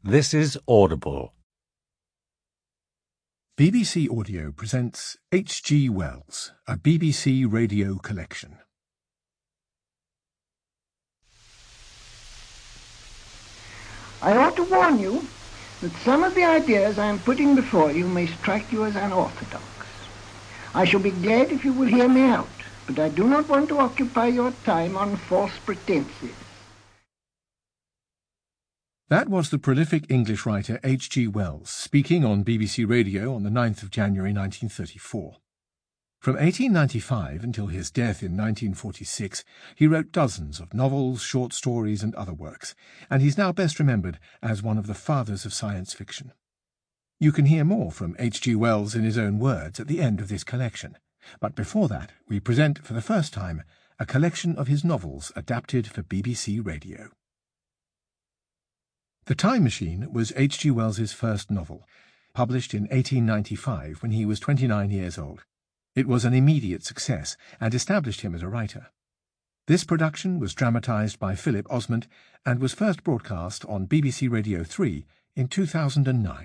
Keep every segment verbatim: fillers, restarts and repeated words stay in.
This is Audible. B B C Audio presents H G Wells, a B B C radio collection. I ought to warn you that some of the ideas I am putting before you may strike you as unorthodox. I shall be glad if you will hear me out, but I do not want to occupy your time on false pretenses. That was the prolific English writer H G Wells speaking on B B C Radio on the ninth of January nineteen thirty-four. From eighteen ninety-five until his death in nineteen forty-six, he wrote dozens of novels, short stories and other works, and he's now best remembered as one of the fathers of science fiction. You can hear more from H G Wells in his own words at the end of this collection, but before that we present for the first time a collection of his novels adapted for B B C Radio. The Time Machine was H G Wells's first novel, published in eighteen ninety-five when he was twenty-nine years old. It was an immediate success and established him as a writer. This production was dramatised by Philip Osmond and was first broadcast on B B C Radio three in two thousand nine.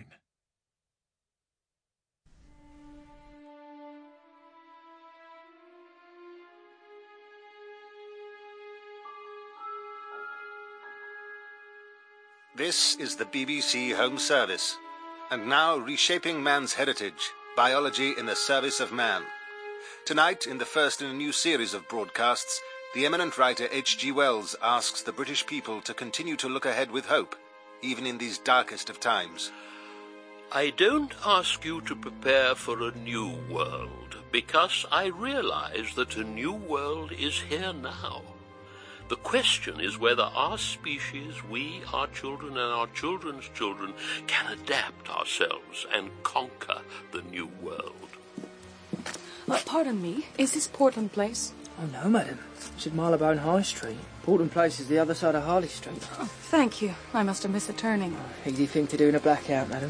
This is the B B C Home Service, and now reshaping man's heritage, biology in the service of man. Tonight, in the first in a new series of broadcasts, the eminent writer H G Wells asks the British people to continue to look ahead with hope, even in these darkest of times. I don't ask you to prepare for a new world, because I realize that a new world is here now. The question is whether our species, we, our children and our children's children, can adapt ourselves and conquer the new world. Uh, pardon me, is this Portland Place? Oh, no, madam. It's at Marylebone High Street. Portland Place is the other side of Harley Street. Oh, thank you. I must have missed a turning. Oh, easy thing to do in a blackout, madam.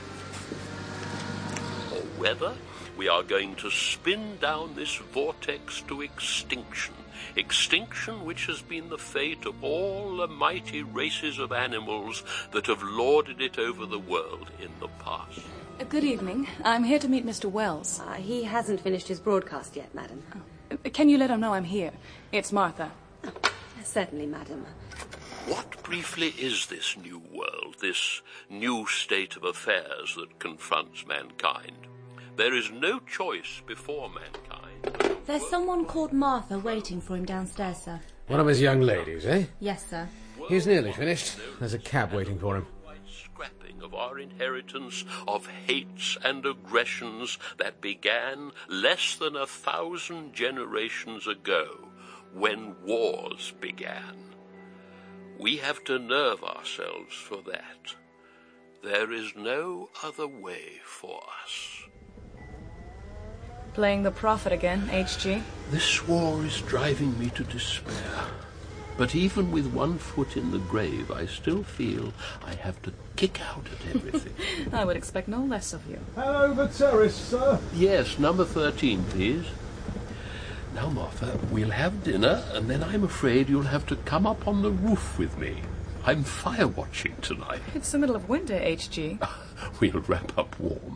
Or whether we are going to spin down this vortex to extinction. Extinction which has been the fate of all the mighty races of animals that have lorded it over the world in the past. Uh, good evening. I'm here to meet Mister Wells. Uh, he hasn't finished his broadcast yet, madam. Oh. Uh, can you let him know I'm here? It's Martha. Oh, certainly, madam. What briefly is this new world, this new state of affairs that confronts mankind? There is no choice before mankind. There's someone called Martha waiting for him downstairs, sir. One of his young ladies, eh? Yes, sir. He's nearly finished. There's a cab waiting for him. Scrapping of our inheritance of hates and aggressions that began less than a thousand generations ago, when wars began. We have to nerve ourselves for that. There is no other way for us. Playing the prophet again, H G? This war is driving me to despair. But even with one foot in the grave, I still feel I have to kick out at everything. I would expect no less of you. Hello, the terrace, sir. Yes, number thirteen, please. Now, Martha, we'll have dinner, and then I'm afraid you'll have to come up on the roof with me. I'm fire watching tonight. It's the middle of winter, H G. We'll wrap up warm.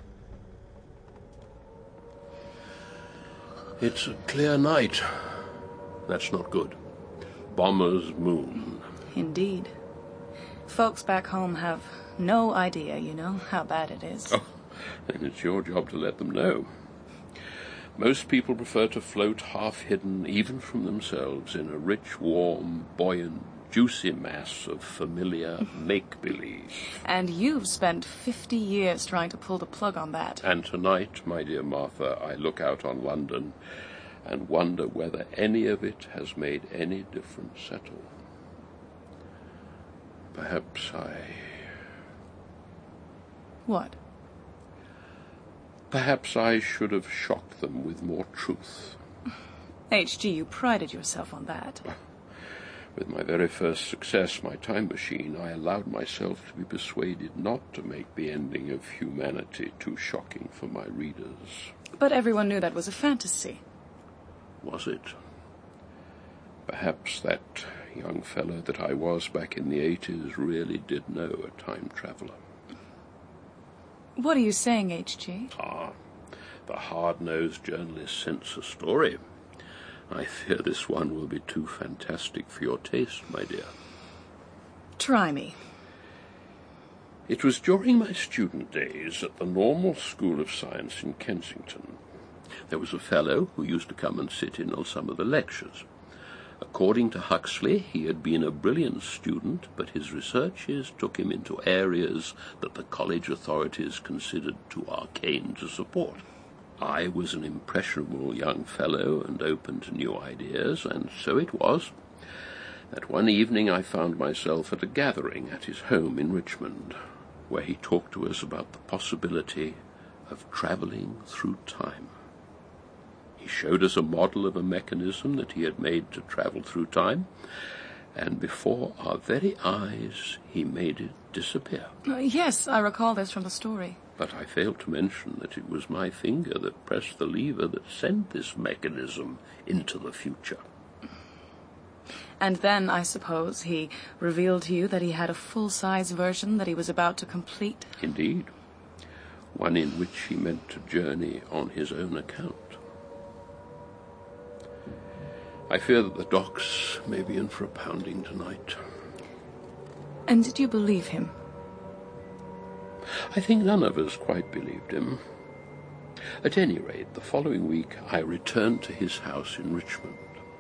It's a clear night. That's not good. Bomber's moon. Indeed. Folks back home have no idea, you know, how bad it is. Oh, then it's your job to let them know. Most people prefer to float half-hidden, even from themselves, in a rich, warm, buoyant, juicy mass of familiar make-believe. And you've spent fifty years trying to pull the plug on that. And tonight, my dear Martha, I look out on London and wonder whether any of it has made any difference at all. Perhaps I... What? Perhaps I should have shocked them with more truth. H G, you prided yourself on that. With my very first success, my time machine, I allowed myself to be persuaded not to make the ending of humanity too shocking for my readers. But everyone knew that was a fantasy. Was it? Perhaps that young fellow that I was back in the eighties really did know a time traveller. What are you saying, H G? Ah, the hard-nosed journalist sends a story. I fear this one will be too fantastic for your taste, my dear. Try me. It was during my student days at the Normal School of Science in Kensington. There was a fellow who used to come and sit in on some of the lectures. According to Huxley, he had been a brilliant student, but his researches took him into areas that the college authorities considered too arcane to support. I was an impressionable young fellow and open to new ideas, and so it was that one evening I found myself at a gathering at his home in Richmond, where he talked to us about the possibility of travelling through time. He showed us a model of a mechanism that he had made to travel through time, and before our very eyes he made it disappear. Uh, yes, I recall this from the story. But I failed to mention that it was my finger that pressed the lever that sent this mechanism into the future. And then, I suppose, he revealed to you that he had a full-size version that he was about to complete? Indeed. One in which he meant to journey on his own account. I fear that the docks may be in for a pounding tonight. And did you believe him? I think none of us quite believed him. At any rate, the following week I returned to his house in Richmond.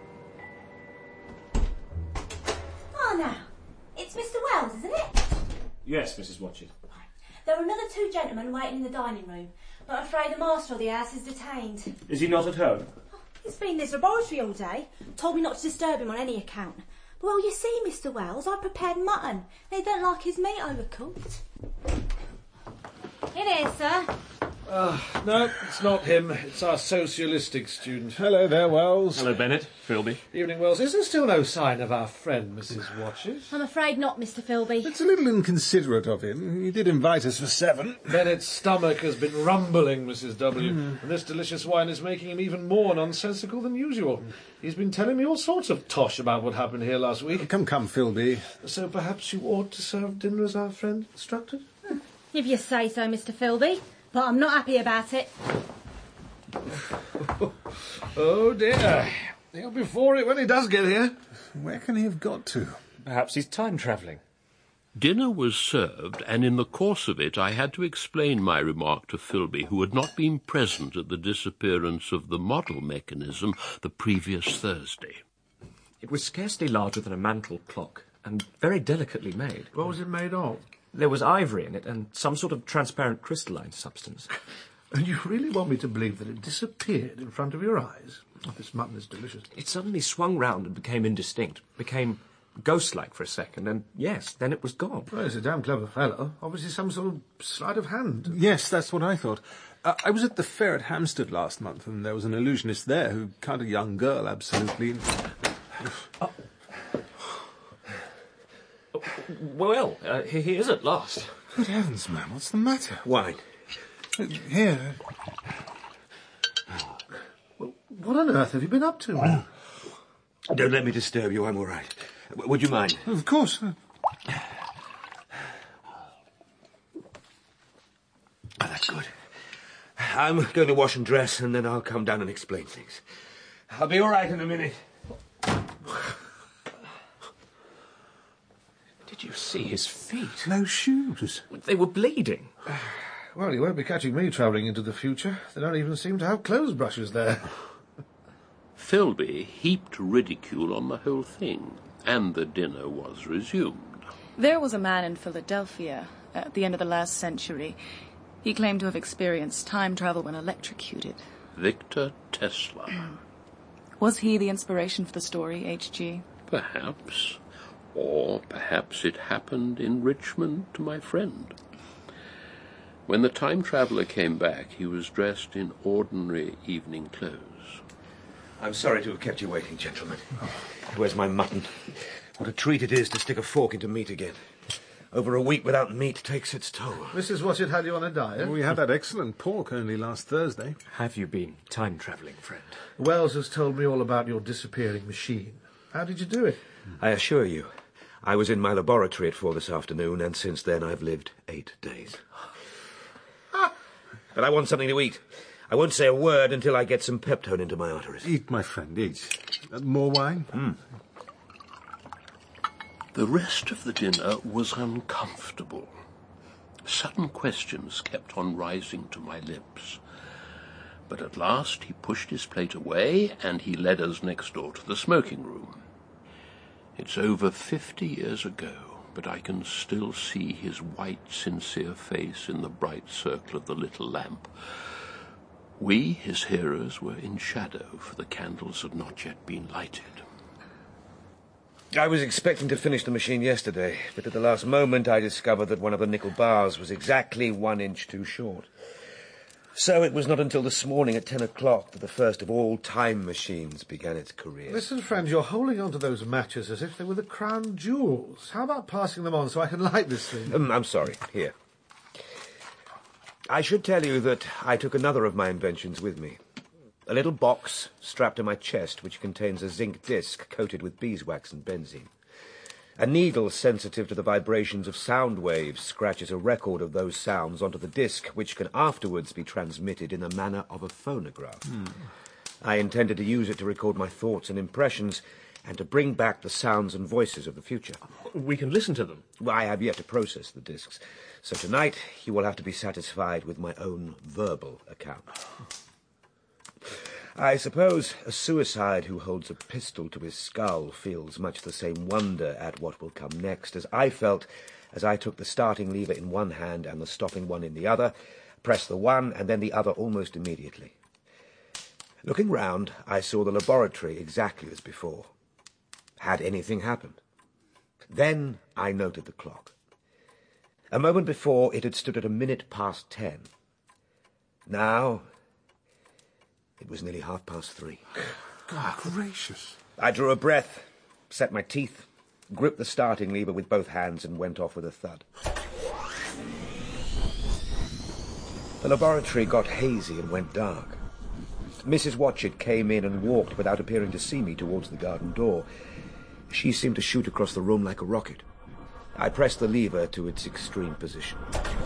Oh, now, it's Mister Wells, isn't it? Yes, Missus Watchett. There are another two gentlemen waiting in the dining room, but I'm afraid the master of the house is detained. Is he not at home? He's been in his laboratory all day, told me not to disturb him on any account. But, well, you see, Mister Wells, I prepared mutton. They don't like his meat overcooked. It is, sir. Uh, no, it's not him. It's our socialistic student. Hello there, Wells. Hello, Bennett. Philby. Evening, Wells. Is there still no sign of our friend, Missus Watchett? I'm afraid not, Mister Philby. It's a little inconsiderate of him. He did invite us for seven. Bennett's stomach has been rumbling, Missus W, mm. and this delicious wine is making him even more nonsensical than usual. He's been telling me all sorts of tosh about what happened here last week. Come, come, Philby. So perhaps you ought to serve dinner as our friend instructed? If you say so, Mister Philby. But I'm not happy about it. Oh, dear. He'll be for it when he does get here. Where can he have got to? Perhaps he's time-travelling. Dinner was served, and in the course of it I had to explain my remark to Philby, who had not been present at the disappearance of the model mechanism the previous Thursday. It was scarcely larger than a mantel clock, and very delicately made. What was it made of? There was ivory in it, and some sort of transparent crystalline substance. And you really want me to believe that it disappeared in front of your eyes? Oh, this mutton is delicious. It suddenly swung round and became indistinct, became ghost-like for a second, and yes, then it was gone. Well, he's a damn clever fellow. Obviously some sort of sleight of hand. Yes, that's what I thought. Uh, I was at the fair at Hampstead last month, and there was an illusionist there who cut a young girl absolutely... Oh. Well, uh, here he is at last. Good heavens, man, what's the matter? Wine. Uh, here. Well, what on earth have you been up to? Oh. Don't let me disturb you, I'm all right. W- would you mind? Of course. Oh, that's good. I'm going to wash and dress, and then I'll come down and explain things. I'll be all right in a minute. Did you see his feet? No shoes. They were bleeding. Well, you won't be catching me travelling into the future. They don't even seem to have clothes brushes there. Philby heaped ridicule on the whole thing, and the dinner was resumed. There was a man in Philadelphia at the end of the last century. He claimed to have experienced time travel when electrocuted. Victor Tesla. Was he the inspiration for the story, H G? Perhaps. Or perhaps it happened in Richmond to my friend. When the time traveller came back, he was dressed in ordinary evening clothes. I'm sorry to have kept you waiting, gentlemen. Where's my mutton? What a treat it is to stick a fork into meat again. Over a week without meat takes its toll. Missus Watchett had you on a diet? Well, we had that excellent pork only last Thursday. Have you been time-travelling, friend? Wells has told me all about your disappearing machine. How did you do it? I assure you, I was in my laboratory at four this afternoon, and since then I've lived eight days. But I want something to eat. I won't say a word until I get some Peptone into my arteries. Eat, my friend, eat. Uh, more wine? Mm. The rest of the dinner was uncomfortable. Sudden questions kept on rising to my lips. But at last he pushed his plate away, and he led us next door to the smoking room. It's over fifty years ago, but I can still see his white, sincere face in the bright circle of the little lamp. We, his hearers, were in shadow, for the candles had not yet been lighted. I was expecting to finish the machine yesterday, but at the last moment I discovered that one of the nickel bars was exactly one inch too short. So it was not until this morning at ten o'clock that the first of all time machines began its career. Listen, friend, you're holding on to those matches as if they were the crown jewels. How about passing them on so I can light this thing? Um, I'm sorry. Here. I should tell you that I took another of my inventions with me. A little box strapped to my chest which contains a zinc disc coated with beeswax and benzene. A needle sensitive to the vibrations of sound waves scratches a record of those sounds onto the disc, which can afterwards be transmitted in the manner of a phonograph. Hmm. I intended to use it to record my thoughts and impressions and to bring back the sounds and voices of the future. We can listen to them. Well, I have yet to process the discs, so tonight you will have to be satisfied with my own verbal account. I suppose a suicide who holds a pistol to his skull feels much the same wonder at what will come next as I felt as I took the starting lever in one hand and the stopping one in the other, pressed the one and then the other almost immediately. Looking round, I saw the laboratory exactly as before. Had anything happened? Then I noted the clock. A moment before, it had stood at a minute past ten. Now, it was nearly half past three. God gracious. I drew a breath, set my teeth, gripped the starting lever with both hands and went off with a thud. The laboratory got hazy and went dark. Missus Watchett came in and walked without appearing to see me towards the garden door. She seemed to shoot across the room like a rocket. I pressed the lever to its extreme position.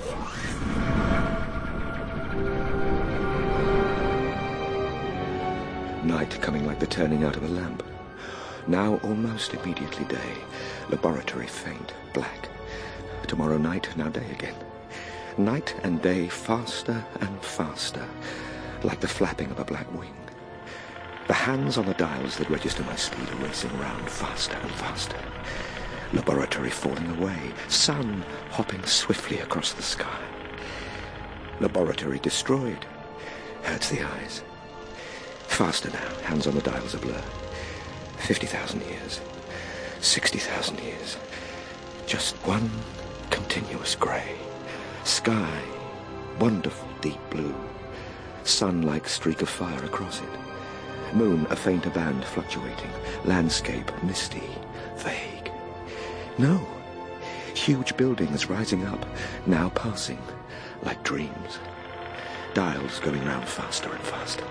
Night coming like the turning out of a lamp. Now almost immediately day. Laboratory faint, black. Tomorrow night, now day again. Night and day faster and faster, like the flapping of a black wing. The hands on the dials that register my speed are racing round faster and faster. Laboratory falling away, sun hopping swiftly across the sky. Laboratory destroyed, hurts the eyes. Faster now, hands on the dials a blur. Fifty thousand years, sixty thousand years. Just one continuous grey. Sky, wonderful deep blue. Sun-like streak of fire across it. Moon, a fainter band fluctuating. Landscape, misty, vague. No, huge buildings rising up, now passing, like dreams. Dials going round faster and faster.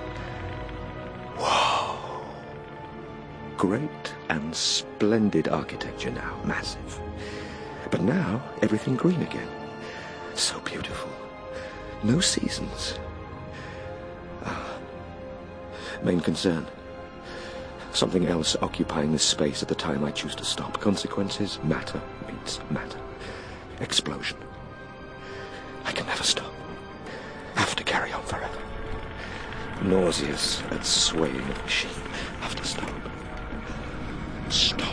Whoa! Great and splendid architecture now, massive. But now, everything green again. So beautiful. No seasons. Ah. Main concern. Something else occupying this space at the time I choose to stop. Consequences, matter meets matter. Explosion. I can never stop. Have to carry on forever. Nauseous and swaying of the machine. Have to stop. Stop.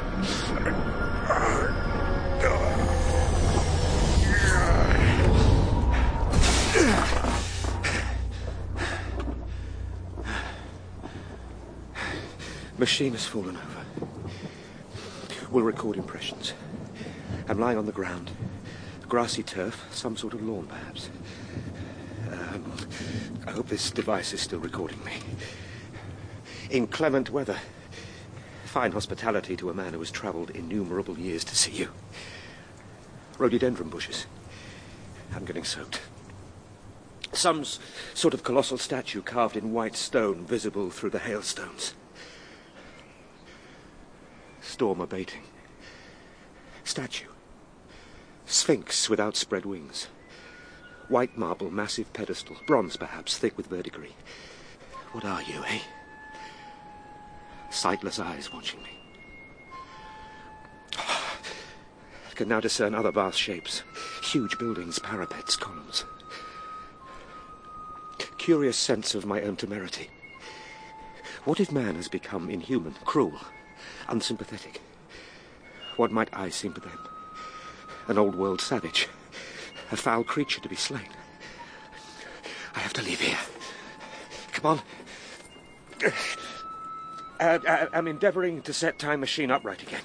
Machine has fallen over. We'll record impressions. I'm lying on the ground. Grassy turf, some sort of lawn, perhaps. Um, I hope this device is still recording me. Inclement weather. Fine hospitality to a man who has travelled innumerable years to see you. Rhododendron bushes. I'm getting soaked. Some s- sort of colossal statue carved in white stone, visible through the hailstones. Storm abating. Statue. Sphinx with outspread wings. White marble, massive pedestal. Bronze, perhaps, thick with verdigris. What are you, eh? Sightless eyes watching me. I can now discern other vast shapes. Huge buildings, parapets, columns. Curious sense of my own temerity. What if man has become inhuman, cruel, unsympathetic? What might I seem to them? An old-world savage. A foul creature to be slain. I have to leave here. Come on. Uh, I, I'm endeavouring to set Time Machine upright again.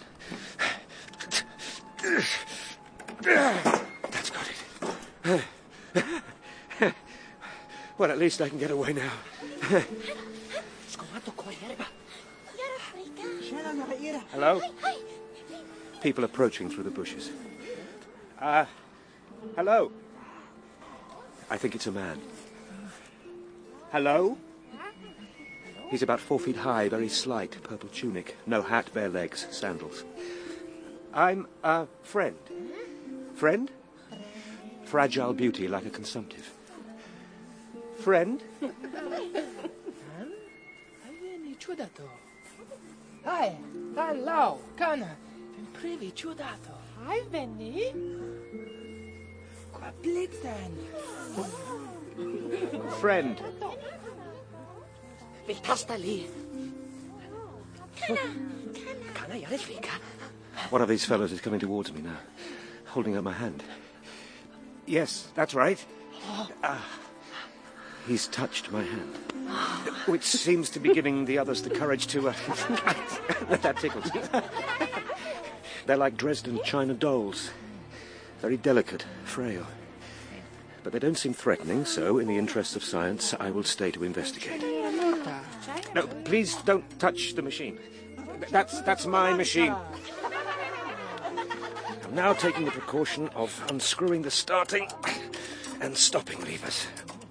That's got it. Well, at least I can get away now. Hello? People approaching through the bushes. Uh, hello? I think it's a man. Hello? He's about four feet high, very slight, purple tunic, no hat, bare legs, sandals. I'm a friend. Friend? Fragile beauty like a consumptive. Friend? Hai, hello, Kana. Pretty ciudato. Hai veni? Qua blitzen. Friend. Vitastali. Kana yarishvika. One of these fellows is coming towards me now, holding out my hand. Yes, that's right. Uh, he's touched my hand, which seems to be giving the others the courage to... Uh, that tickles. They're like Dresden china dolls. Very delicate, frail. But they don't seem threatening, so, in the interests of science, I will stay to investigate. No, please don't touch the machine. That's, that's my machine. I'm now taking the precaution of unscrewing the starting and stopping levers.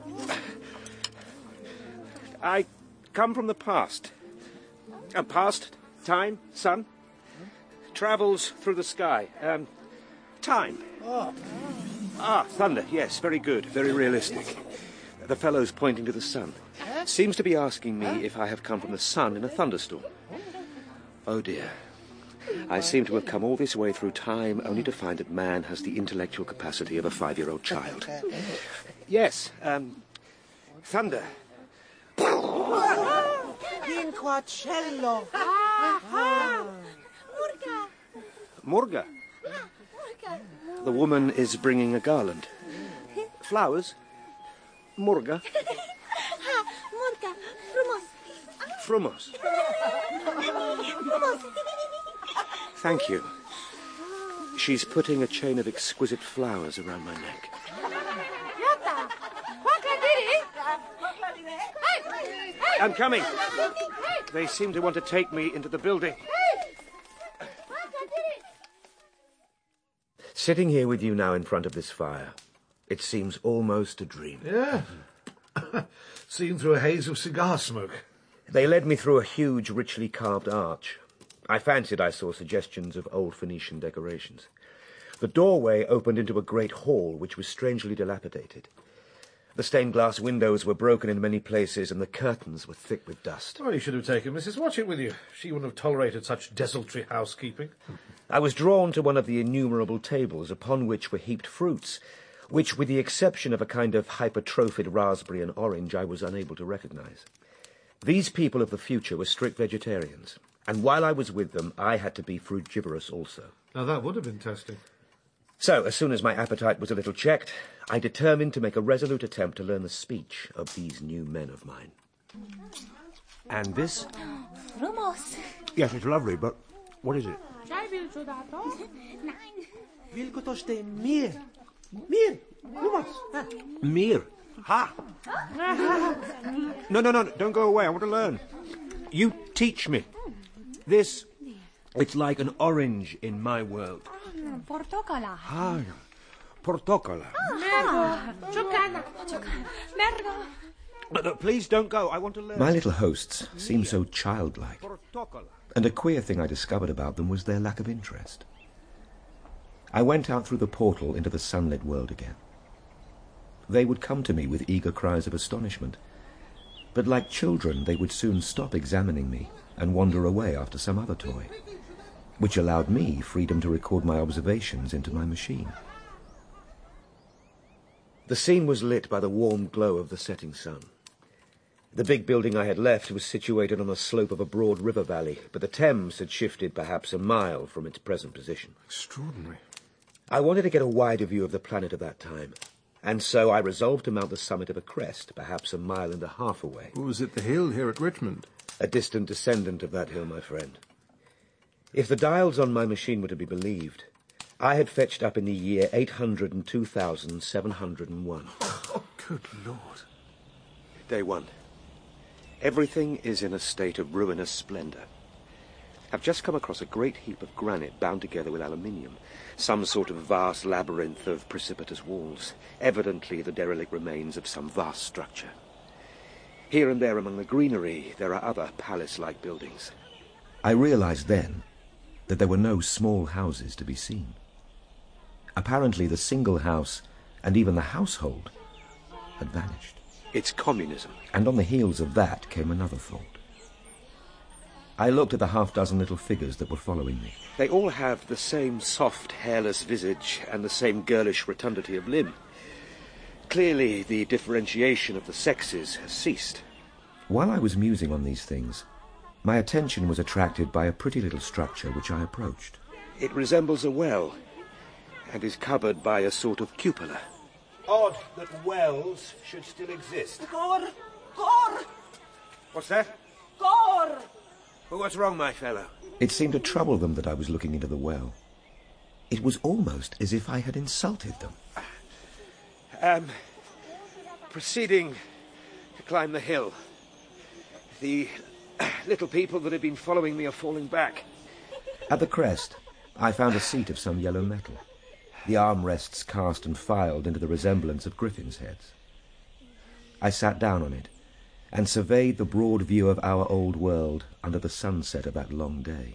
I come from the past. Uh, past, time, sun, travels through the sky. Um, time. Oh. Ah, thunder, yes, very good, very realistic. The fellow's pointing to the sun. Seems to be asking me if I have come from the sun in a thunderstorm. Oh dear. I seem to have come all this way through time only to find that man has the intellectual capacity of a five-year-old child. Yes, um, thunder. Quinquacello. Murga. The woman is bringing a garland. Flowers. Murga. Murga. Frumos. Frumos. Thank you. She's putting a chain of exquisite flowers around my neck. I'm coming. They seem to want to take me into the building. Sitting here with you now in front of this fire, it seems almost a dream. Yeah. Seen through a haze of cigar smoke. They led me through a huge, richly carved arch. I fancied I saw suggestions of old Phoenician decorations. The doorway opened into a great hall, which was strangely dilapidated. The stained glass windows were broken in many places, and the curtains were thick with dust. Well, you should have taken Missus Watchett with you. She wouldn't have tolerated such desultory housekeeping. I was drawn to one of the innumerable tables upon which were heaped fruits, which, with the exception of a kind of hypertrophied raspberry and orange, I was unable to recognize. These people of the future were strict vegetarians, and while I was with them, I had to be frugivorous also. Now, that would have been testing. So, as soon as my appetite was a little checked, I determined to make a resolute attempt to learn the speech of these new men of mine. And this? Frumos. Yes, it's lovely, but what is it? Vilkotoste mir. Mir. Frumos. Mir. Ha! No, no, no, don't go away. I want to learn. You teach me. This, it's like an orange in my world. Portocola. Ah, portocola. Mergo. Chocana. Mergo. No, no, please don't go. I want to learn. My little hosts seem so childlike. And a queer thing I discovered about them was their lack of interest. I went out through the portal into the sunlit world again. They would come to me with eager cries of astonishment, but like children they would soon stop examining me and wander away after some other toy, which allowed me freedom to record my observations into my machine. The scene was lit by the warm glow of the setting sun. The big building I had left was situated on the slope of a broad river valley, but the Thames had shifted perhaps a mile from its present position. Extraordinary. I wanted to get a wider view of the planet of that time, and so I resolved to mount the summit of a crest, perhaps a mile and a half away. Or was it the hill here at Richmond? A distant descendant of that hill, my friend. If the dials on my machine were to be believed, I had fetched up in the year eight hundred and two thousand seven hundred and one. Oh, good Lord. Day one. Everything is in a state of ruinous splendour. I've just come across a great heap of granite bound together with aluminium, some sort of vast labyrinth of precipitous walls, evidently the derelict remains of some vast structure. Here and there among the greenery there are other palace-like buildings. I realized then that there were no small houses to be seen. Apparently the single house, and even the household, had vanished. It's communism. And on the heels of that came another thought. I looked at the half-dozen little figures that were following me. They all have the same soft, hairless visage and the same girlish rotundity of limb. Clearly, the differentiation of the sexes has ceased. While I was musing on these things, my attention was attracted by a pretty little structure which I approached. It resembles a well, and is covered by a sort of cupola. Odd that wells should still exist. Gore! Gore! What's that? Gore! Well, what's wrong, my fellow? It seemed to trouble them that I was looking into the well. It was almost as if I had insulted them. Um, proceeding to climb the hill. The little people that have been following me are falling back. At the crest, I found a seat of some yellow metal, the armrests cast and filed into the resemblance of griffins' heads. I sat down on it and surveyed the broad view of our old world under the sunset of that long day.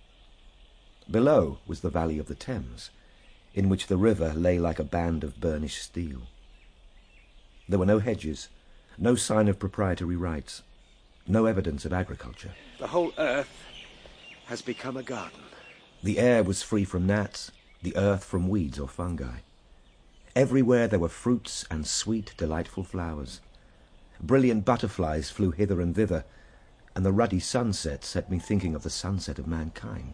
Below was the valley of the Thames, in which the river lay like a band of burnished steel. There were no hedges, no sign of proprietary rights, no evidence of agriculture. The whole earth has become a garden. The air was free from gnats, the earth from weeds or fungi. Everywhere there were fruits and sweet, delightful flowers. Brilliant butterflies flew hither and thither, and the ruddy sunset set me thinking of the sunset of mankind.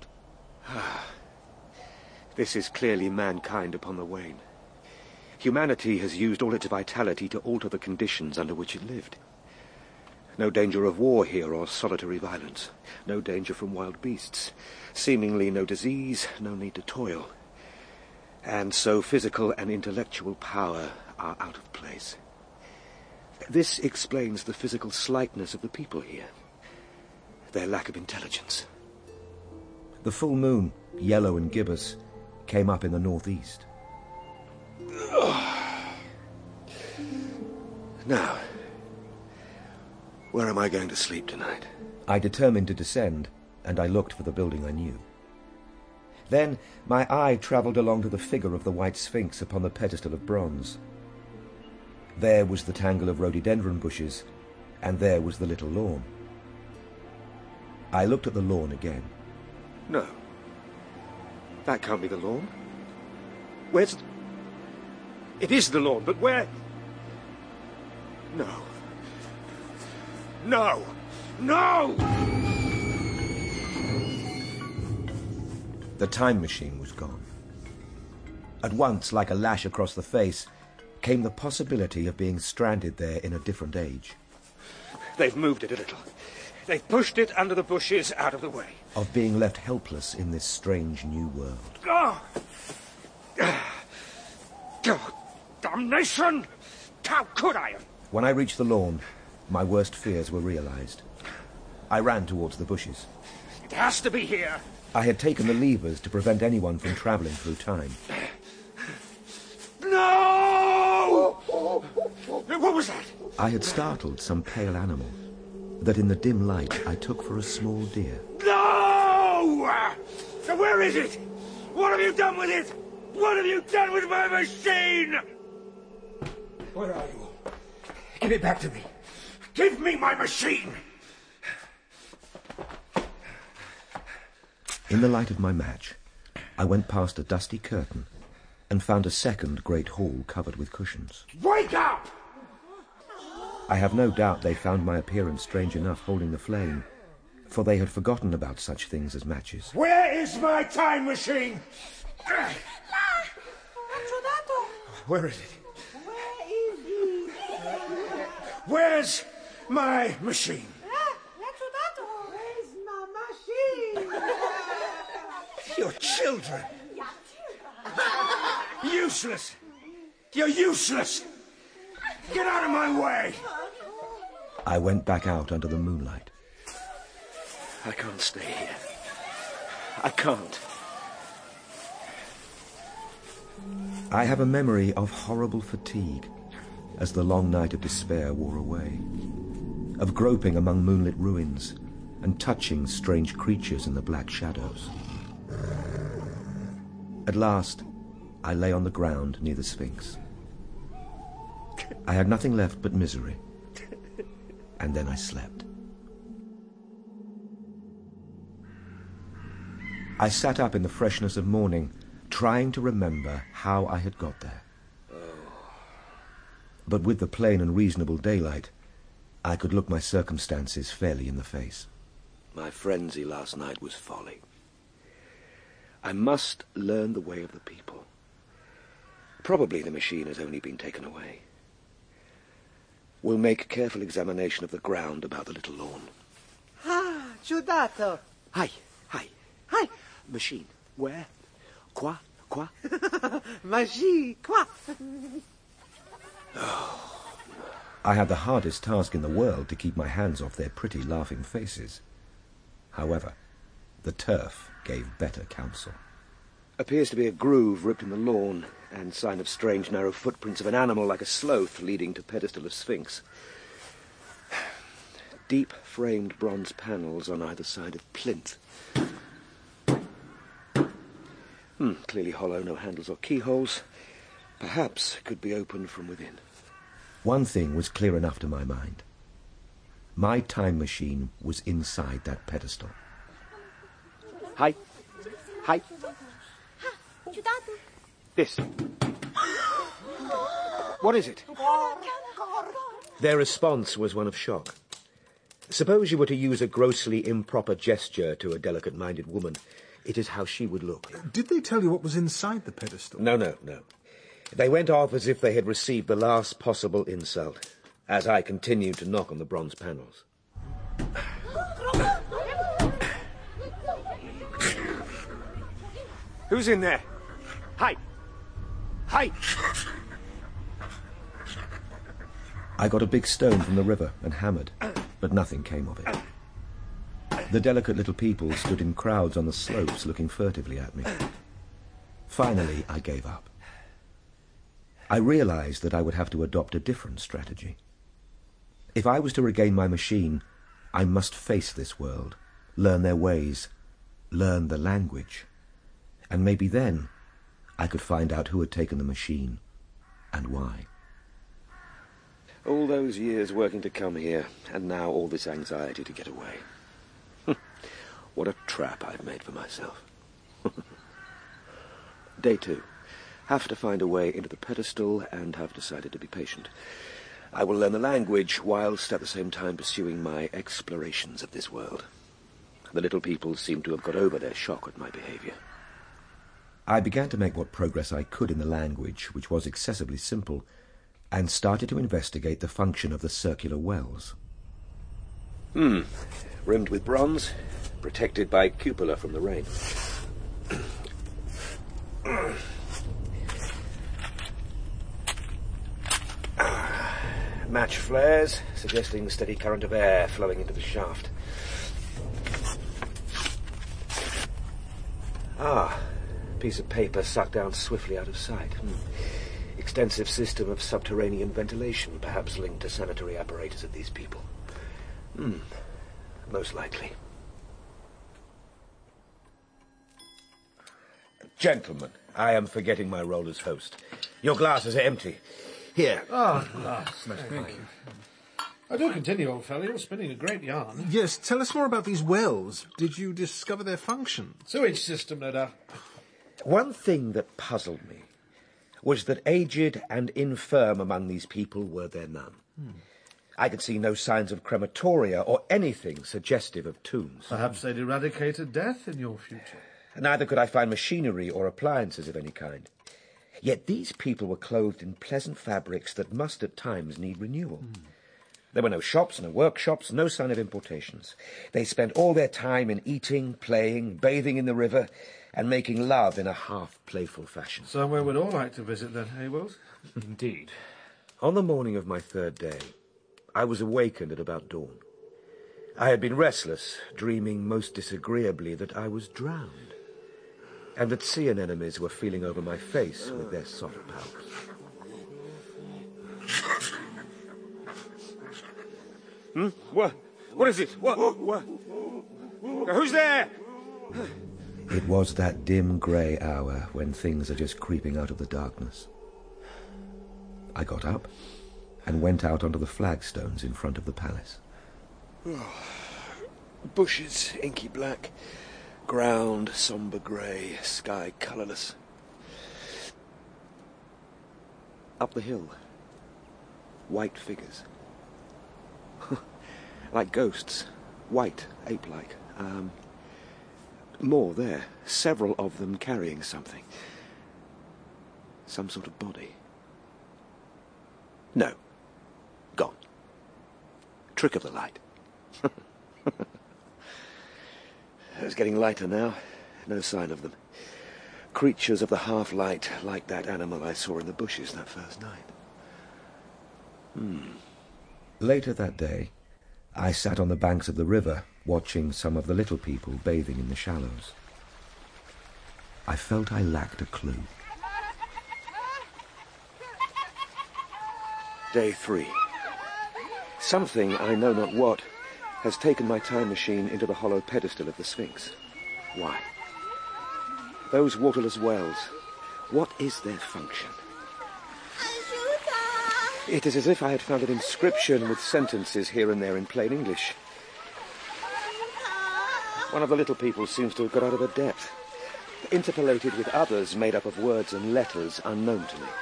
This is clearly mankind upon the wane. Humanity has used all its vitality to alter the conditions under which it lived. No danger of war here or solitary violence. No danger from wild beasts. Seemingly no disease, no need to toil. And so physical and intellectual power are out of place. This explains the physical slightness of the people here. Their lack of intelligence. The full moon, yellow and gibbous, came up in the northeast. Now, where am I going to sleep tonight? I determined to descend, and I looked for the building I knew. Then my eye travelled along to the figure of the white sphinx upon the pedestal of bronze. There was the tangle of rhododendron bushes, and there was the little lawn. I looked at the lawn again. No. That can't be the lawn. Where's... Th- it is the lawn, but where... No. No! No! The time machine was gone. At once, like a lash across the face, came the possibility of being stranded there in a different age. They've moved it a little. They've pushed it under the bushes out of the way. Of being left helpless in this strange new world. Oh! Oh, damnation! How could I have... When I reached the lawn, my worst fears were realized. I ran towards the bushes. It has to be here. I had taken the levers to prevent anyone from travelling through time. No! What was that? I had startled some pale animal that in the dim light I took for a small deer. No! Where is it? What have you done with it? What have you done with my machine? Where are you? Give it back to me. Give me my machine! In the light of my match, I went past a dusty curtain and found a second great hall covered with cushions. Wake up! I have no doubt they found my appearance strange enough holding the flame, for they had forgotten about such things as matches. Where is my time machine? Where is it? Where is he? Where's my machine? Where's my machine? You're children. Useless. You're useless. Get out of my way. I went back out under the moonlight. I can't stay here. I can't. I have a memory of horrible fatigue as the long night of despair wore away, of groping among moonlit ruins and touching strange creatures in the black shadows. At last, I lay on the ground near the Sphinx. I had nothing left but misery, and then I slept. I sat up in the freshness of morning, trying to remember how I had got there. But with the plain and reasonable daylight, I could look my circumstances fairly in the face. My frenzy last night was folly. I must learn the way of the people. Probably the machine has only been taken away. We'll make careful examination of the ground about the little lawn. Ah, Giudato. Hi, hi. Hi. Machine, where? Qua? Qua? Machine, qua? I had the hardest task in the world to keep my hands off their pretty laughing faces. However, the turf gave better counsel. Appears to be a groove ripped in the lawn, and sign of strange narrow footprints of an animal like a sloth leading to pedestal of Sphinx. Deep framed bronze panels on either side of plinth. Hmm, clearly hollow, no handles or keyholes. Perhaps could be opened from within. One thing was clear enough to my mind. My time machine was inside that pedestal. Hi. Hi. This. What is it? Their response was one of shock. Suppose you were to use a grossly improper gesture to a delicate-minded woman. It is how she would look. Did they tell you what was inside the pedestal? No, no, no. They went off as if they had received the last possible insult, as I continued to knock on the bronze panels. Who's in there? Hi! Hi! I got a big stone from the river and hammered, but nothing came of it. The delicate little people stood in crowds on the slopes looking furtively at me. Finally, I gave up. I realized that I would have to adopt a different strategy. If I was to regain my machine, I must face this world, learn their ways, learn the language, and maybe then I could find out who had taken the machine and why. All those years working to come here, and now all this anxiety to get away. What a trap I've made for myself. Day two. Have to find a way into the pedestal and have decided to be patient. I will learn the language whilst at the same time pursuing my explorations of this world. The little people seem to have got over their shock at my behaviour. I began to make what progress I could in the language, which was excessively simple, and started to investigate the function of the circular wells. Hmm. Rimmed with bronze, protected by cupola from the rain. Match flares, suggesting steady current of air flowing into the shaft. Ah, piece of paper sucked down swiftly out of sight. Hmm. Extensive system of subterranean ventilation, perhaps linked to sanitary apparatus of these people. Hmm, most likely. Gentlemen, I am forgetting my role as host. Your glasses are empty. Here. Ah, ah thank you. I do continue, old fellow. You're spinning a great yarn. Yes, tell us more about these wells. Did you discover their function? Sewage system, no doubt. One thing that puzzled me was that aged and infirm among these people were there none. Hmm. I could see no signs of crematoria or anything suggestive of tombs. Perhaps they'd eradicated death in your future. Neither could I find machinery or appliances of any kind. Yet these people were clothed in pleasant fabrics that must at times need renewal. Hmm. There were no shops, no workshops, no sign of importations. They spent all their time in eating, playing, bathing in the river, and making love in a half-playful fashion. Somewhere we'd all like to visit then, eh, Wells? Indeed. On the morning of my third day, I was awakened at about dawn. I had been restless, dreaming most disagreeably that I was drowned, and that sea anemones were feeling over my face with their soft palps. Hmm? What? What is it? What? What? Who's there? It was that dim grey hour when things are just creeping out of the darkness. I got up and went out onto the flagstones in front of the palace. Oh, bushes, inky black. Ground, sombre grey. Sky, colourless. Up the hill, white figures. Like ghosts. White, ape-like. Um, more there. Several of them carrying something. Some sort of body. No. Gone. Trick of the light. It's getting lighter now. No sign of them. Creatures of the half-light, like that animal I saw in the bushes that first night. Hmm. Later that day, I sat on the banks of the river, watching some of the little people bathing in the shallows. I felt I lacked a clue. Day three. Something, I know not what, has taken my time machine into the hollow pedestal of the Sphinx. Why? Those waterless wells, what is their function? It is as if I had found an inscription with sentences here and there in plain English. One of the little people seems to have got out of her depth, interpolated with others made up of words and letters unknown to me.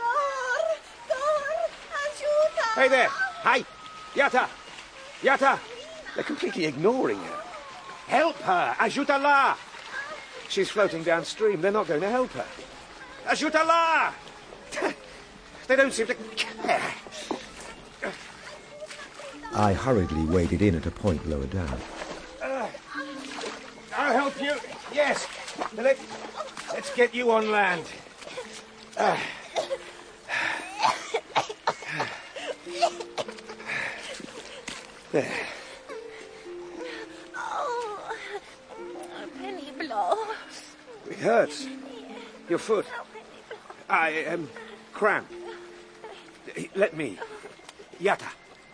Hey there! Hi! Yata! Yata! They're completely ignoring her. Help her! Ajuta-la! She's floating downstream. They're not going to help her. Ajuta-la! They don't seem to care. I hurriedly waded in at a point lower down. Uh, I'll help you. Yes. Let, let's get you on land. Uh, there. Oh, a penny blow. It hurts. Your foot. I am um, cramped. Let me. Yata.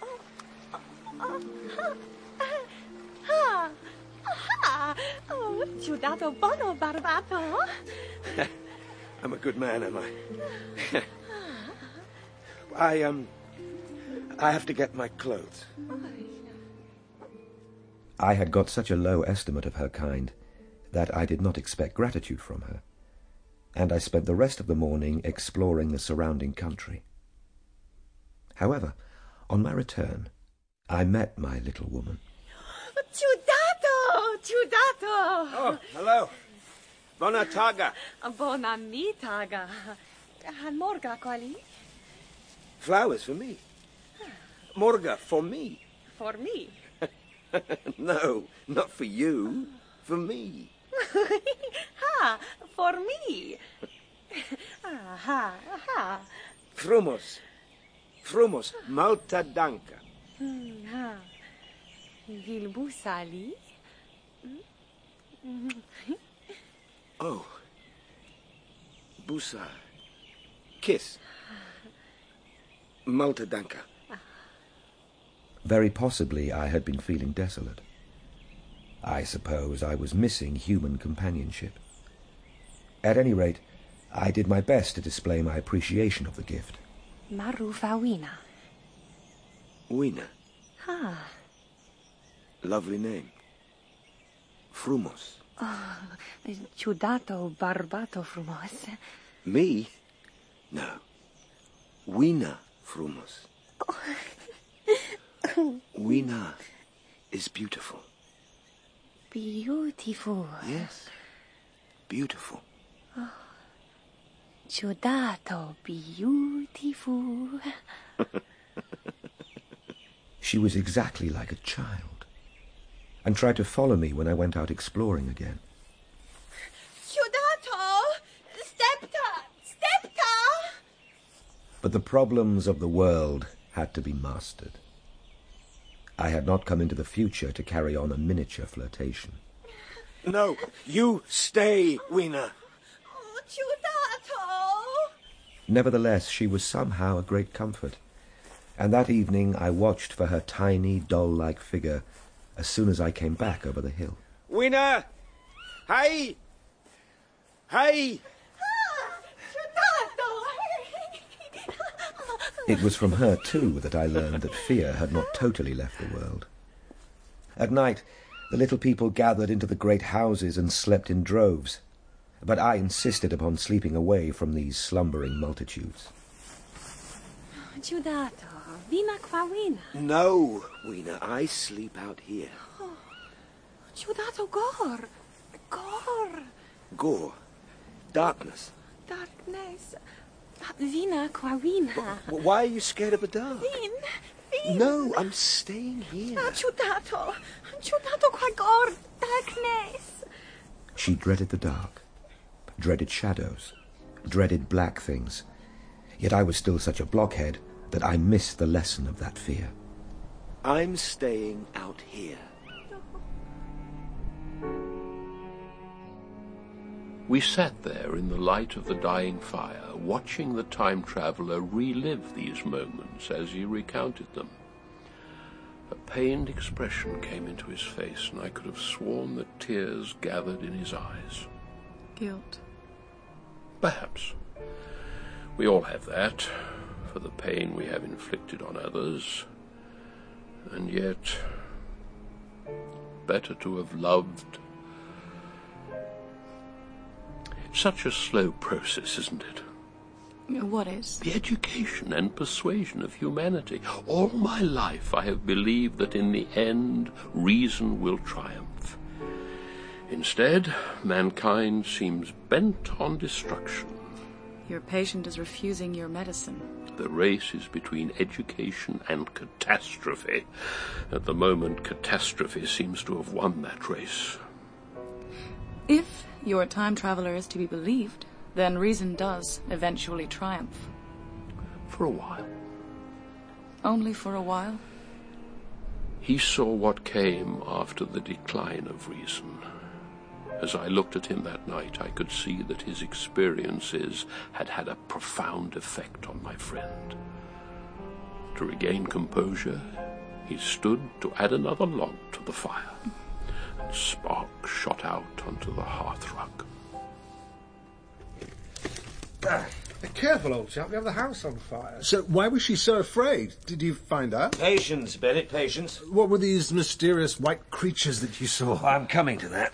Ha! Ha! Oh, Giudato Bono Barbato. I'm a good man, am I? I, um... I have to get my clothes. I had got such a low estimate of her kind that I did not expect gratitude from her, and I spent the rest of the morning exploring the surrounding country. However, on my return, I met my little woman. Giudato! Giudato! Oh, hello. Bona taga. Bona mi taga. Morga quali? Flowers for me. Morga for me. For me? No, not for you. For me. Ha! For me. Ah, ha, ha. Frumos. Frumos. Malta danka. Hmm, ha. Vil busali? Oh. Busa. Kiss. Malta danka. Very possibly I had been feeling desolate. I suppose I was missing human companionship. At any rate, I did my best to display my appreciation of the gift. Marufa Wina. Wina. Ah. Lovely name. Frumos. Oh, ciudato barbato frumos. Me? No. Wina Frumos. Wina is beautiful. Beautiful. Yes. Beautiful. Oh. Ciudato beautiful. She was exactly like a child, and tried to follow me when I went out exploring again. Ciudato! Stepta! Stepta! But the problems of the world had to be mastered. I had not come into the future to carry on a miniature flirtation. No, you stay, Wina. Oh, Ciudato! Nevertheless, she was somehow a great comfort, and that evening I watched for her tiny, doll-like figure as soon as I came back over the hill. Wina! Hey! Hey! It was from her, too, that I learned that fear had not totally left the world. At night, the little people gathered into the great houses and slept in droves, but I insisted upon sleeping away from these slumbering multitudes. Ciudato, vina qua Wina. No, Wina, I sleep out here. Oh, Ciudato Gore. Gore. Gore. Darkness. Darkness. Vina qua Wina. Why are you scared of the dark? Vin. Vin. No, I'm staying here. Ah, Ciudato. Ciudato qua Gore. Darkness. She dreaded the dark, dreaded shadows, dreaded black things. Yet I was still such a blockhead that I missed the lesson of that fear. I'm staying out here. We sat there in the light of the dying fire, watching the time traveller relive these moments as he recounted them. A pained expression came into his face, and I could have sworn that tears gathered in his eyes. Guilt. Perhaps. We all have that, for the pain we have inflicted on others. And yet, better to have loved. It's such a slow process, isn't it? What is? The education and persuasion of humanity. All my life I have believed that in the end reason will triumph. Instead, mankind seems bent on destruction. Your patient is refusing your medicine. The race is between education and catastrophe. At the moment, catastrophe seems to have won that race. If your time traveler is to be believed, then reason does eventually triumph. For a while. Only for a while? He saw what came after the decline of reason. As I looked at him that night, I could see that his experiences had had a profound effect on my friend. To regain composure, he stood to add another log to the fire, and sparks shot out onto the hearthrug. Be careful, old chap. We have the house on fire. So why was she so afraid? Did you find out? Patience, Bennett, patience. What were these mysterious white creatures that you saw? I'm coming to that.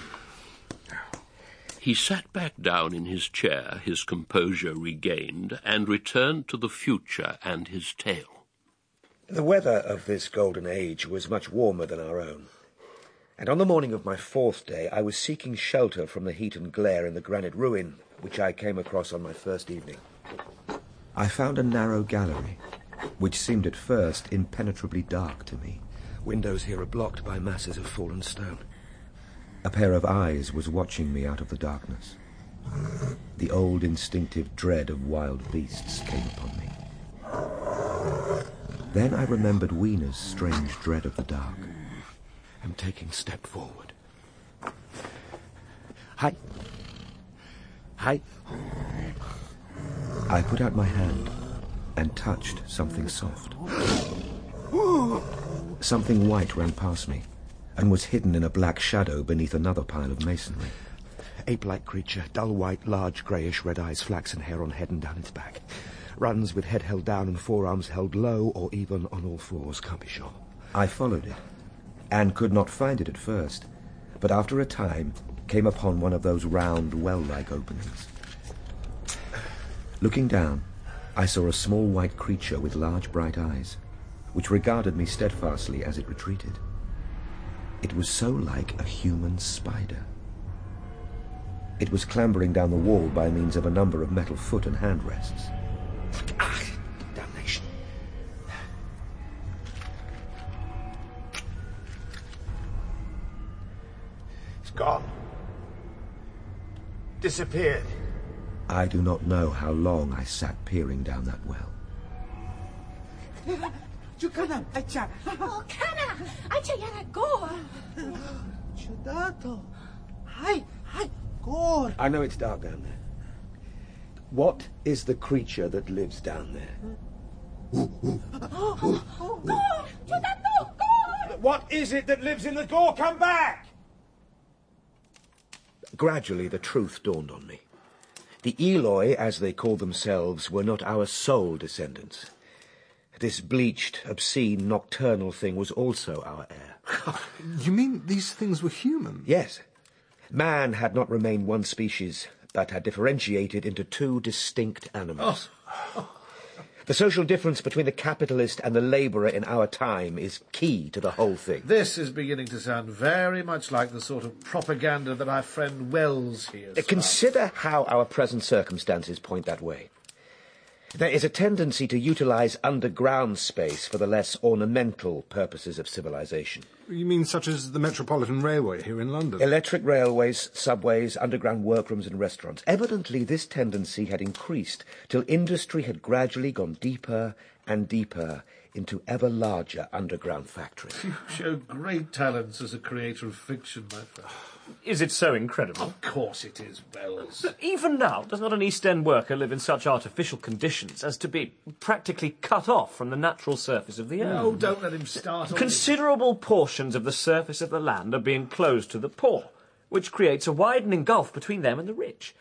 He sat back down in his chair, his composure regained, and returned to the future and his tale. The weather of this golden age was much warmer than our own. And on the morning of my fourth day, I was seeking shelter from the heat and glare in the granite ruin, which I came across on my first evening. I found a narrow gallery, which seemed at first impenetrably dark to me. Windows here are blocked by masses of fallen stone. A pair of eyes was watching me out of the darkness. The old instinctive dread of wild beasts came upon me. Then I remembered Wiener's strange dread of the dark, and taking a step forward. Hi. Hi. I put out my hand and touched something soft. Something white ran past me and was hidden in a black shadow beneath another pile of masonry. Ape-like creature, dull white, large greyish, red eyes, flaxen hair on head and down its back. Runs with head held down and forearms held low or even on all fours, can't be sure. I followed it, and could not find it at first, but after a time came upon one of those round, well-like openings. Looking down, I saw a small white creature with large bright eyes, which regarded me steadfastly as it retreated. It was so like a human spider. It was clambering down the wall by means of a number of metal foot and hand rests. Ah, damnation. It's gone. Disappeared. I do not know how long I sat peering down that well. Ciucana, aici. Oh, Kana! Aici era go! Ciudato. Hai, hai, Gor. I know it's dark down there. What is the creature that lives down there? Oh, Gor! Ciudato, Gor! What is it that lives in the gore? Come back! Gradually, the truth dawned on me. The Eloi, as they called themselves, were not our sole descendants. This bleached, obscene, nocturnal thing was also our heir. You mean these things were human? Yes. Man had not remained one species, but had differentiated into two distinct animals. Oh. The social difference between the capitalist and the labourer in our time is key to the whole thing. This is beginning to sound very much like the sort of propaganda that our friend Wells here spouts. Consider how our present circumstances point that way. There is a tendency to utilise underground space for the less ornamental purposes of civilization. You mean such as the Metropolitan Railway here in London? Electric railways, subways, underground workrooms and restaurants. Evidently this tendency had increased till industry had gradually gone deeper and deeper into ever larger underground factories. You show great talents as a creator of fiction, my friend. Is it so incredible? Of course it is, Wells. But even now, does not an East End worker live in such artificial conditions as to be practically cut off from the natural surface of the earth? Oh, don't let him start on Considerable portions of the surface of the land are being closed to the poor, which creates a widening gulf between them and the rich.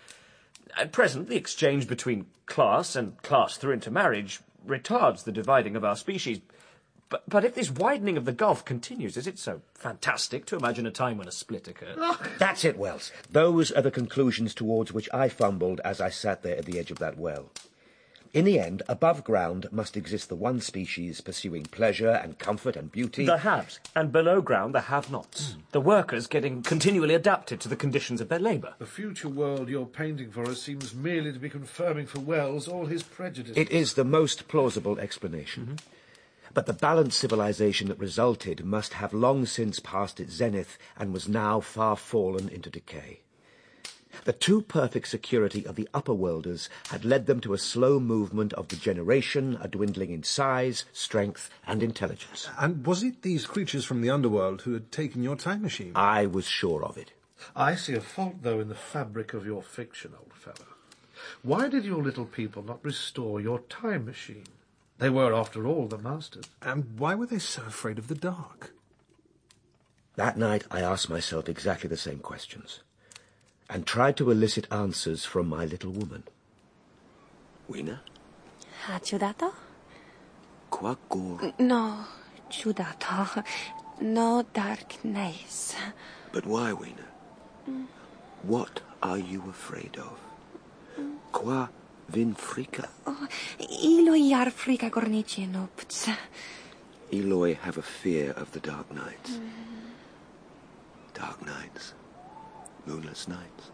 At present, the exchange between class and class through intermarriage retards the dividing of our species. But, but if this widening of the gulf continues, is it so fantastic to imagine a time when a split occurred? That's it, Wells. Those are the conclusions towards which I fumbled as I sat there at the edge of that well. In the end, above ground must exist the one species pursuing pleasure and comfort and beauty. The haves, and below ground the have-nots. Mm. The workers getting continually adapted to the conditions of their labour. The future world you're painting for us seems merely to be confirming for Wells all his prejudices. It is the most plausible explanation. Mm-hmm. But the balanced civilization that resulted must have long since passed its zenith and was now far fallen into decay. The too perfect security of the upper worlders had led them to a slow movement of degeneration, a dwindling in size, strength, and intelligence. And was it these creatures from the underworld who had taken your time machine? I was sure of it. I see a fault, though, in the fabric of your fiction, old fellow. Why did your little people not restore your time machine? They were, after all, the masters. And why were they so afraid of the dark? That night I asked myself exactly the same questions, and tried to elicit answers from my little woman. Weena? Ha ciudato? Qua Gor? No, ciudato. No darkness. But why, Weena? Mm. What are you afraid of? Mm. Qua vin frika? Oh, Eloi ar frika gornici nupts. Eloi have a fear of the dark nights. Mm. Dark nights. Moonless nights.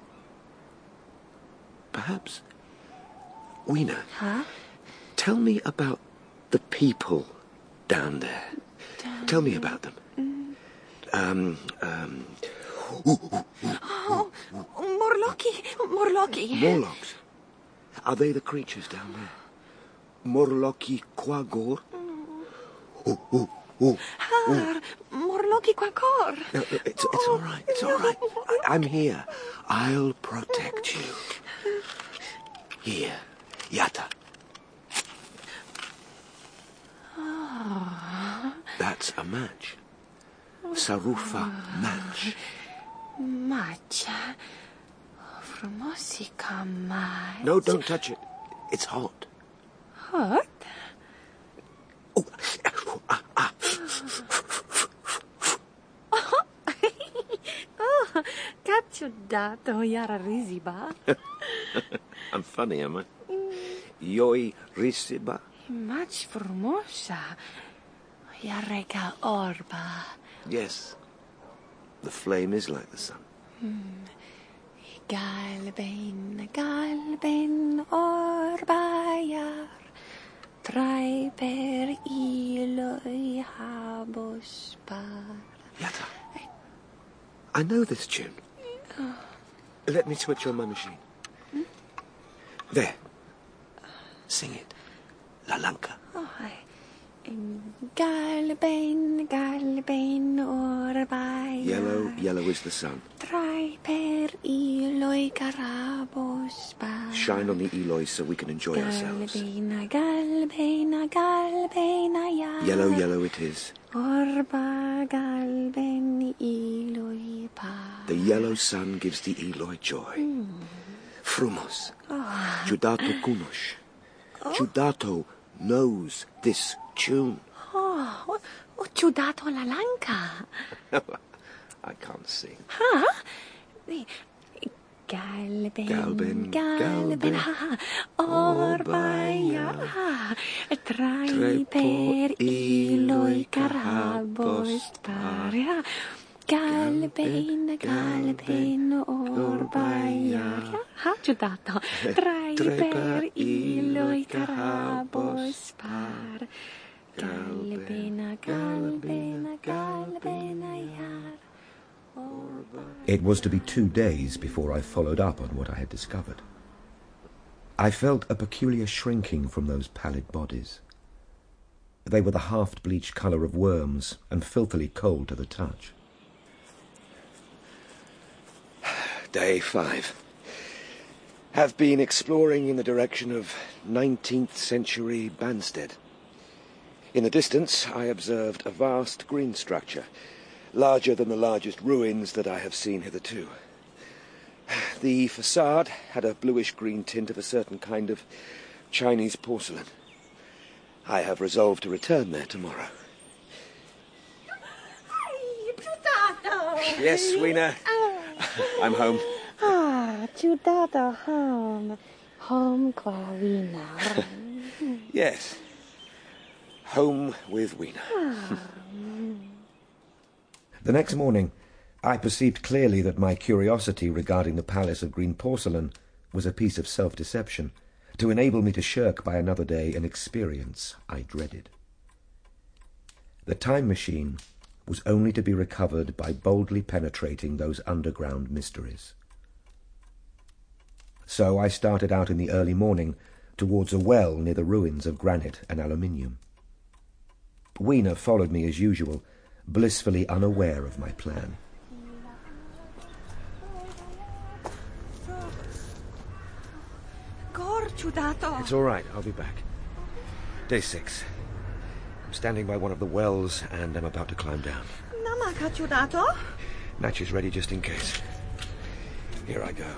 Perhaps, Weena, huh? Tell me about the people down there. Down tell me about them. Mm. Um, um... Oh, Morlocki, Morlocki. Morlocks? Are they the creatures down there? Morlocki qua Gor? Oh, oh, oh. Har, Morlocki qua Gor. No, it's, it's all right, it's all right. I, I'm here. I'll protect you. Here, Yata. That's a match. Sarufa match. Match. Formosica mai. No, don't touch it. It's hot. Hot? Oh, ah, ah. Oh, cacciudato, yara risiba. I'm funny, am I? Yoi risiba. Much formosa. Yareka orba. Yes. The flame is like the sun. Hmm. Galben, galben orbayar. Trai per iloi habos par. Yata. I know this tune. Oh. Let me switch on my machine. Hmm? There. Sing it. La Lanka. Oh, I... Galben, galben orbayar. Yellow, yellow is the sun. Trai per iloi carabos par. Shine on the Eloy so we can enjoy ourselves. Galbena, galbena, galbena, yar. Yellow, yellow it is. Orba galben iloi par. The yellow sun gives the Eloy joy. Mm. Frumos. Oh. Judato kunosh. Oh? Judato knows this tune. Oh, oh, Judato la lanka. I can't sing. Huh? Galben, Galben, galben, ha, ha. Orbaya, ha. Trai per iloi carabos paria. Galben, galben, orbaya, ha, Judato. Trai per iloi carabos par. Galbena, galbena, galbena, yar. It was to be two days before I followed up on what I had discovered. I felt a peculiar shrinking from those pallid bodies. They were the half-bleached colour of worms and filthily cold to the touch. Day five. Have been exploring in the direction of nineteenth century Banstead. In the distance, I observed a vast green structure, larger than the largest ruins that I have seen hitherto. The facade had a bluish-green tint of a certain kind of Chinese porcelain. I have resolved to return there tomorrow. Yes, Weena. I'm home. Ah, Judato home. Home qua Weena. Yes. Home with Weena. The next morning, I perceived clearly that my curiosity regarding the Palace of Green Porcelain was a piece of self-deception, to enable me to shirk by another day an experience I dreaded. The time machine was only to be recovered by boldly penetrating those underground mysteries. So I started out in the early morning towards a well near the ruins of granite and aluminium. Weena followed me as usual, blissfully unaware of my plan. It's all right, I'll be back. Day six. I'm standing by one of the wells and I'm about to climb down. Namaka Judato? Natch is ready just in case. Here I go.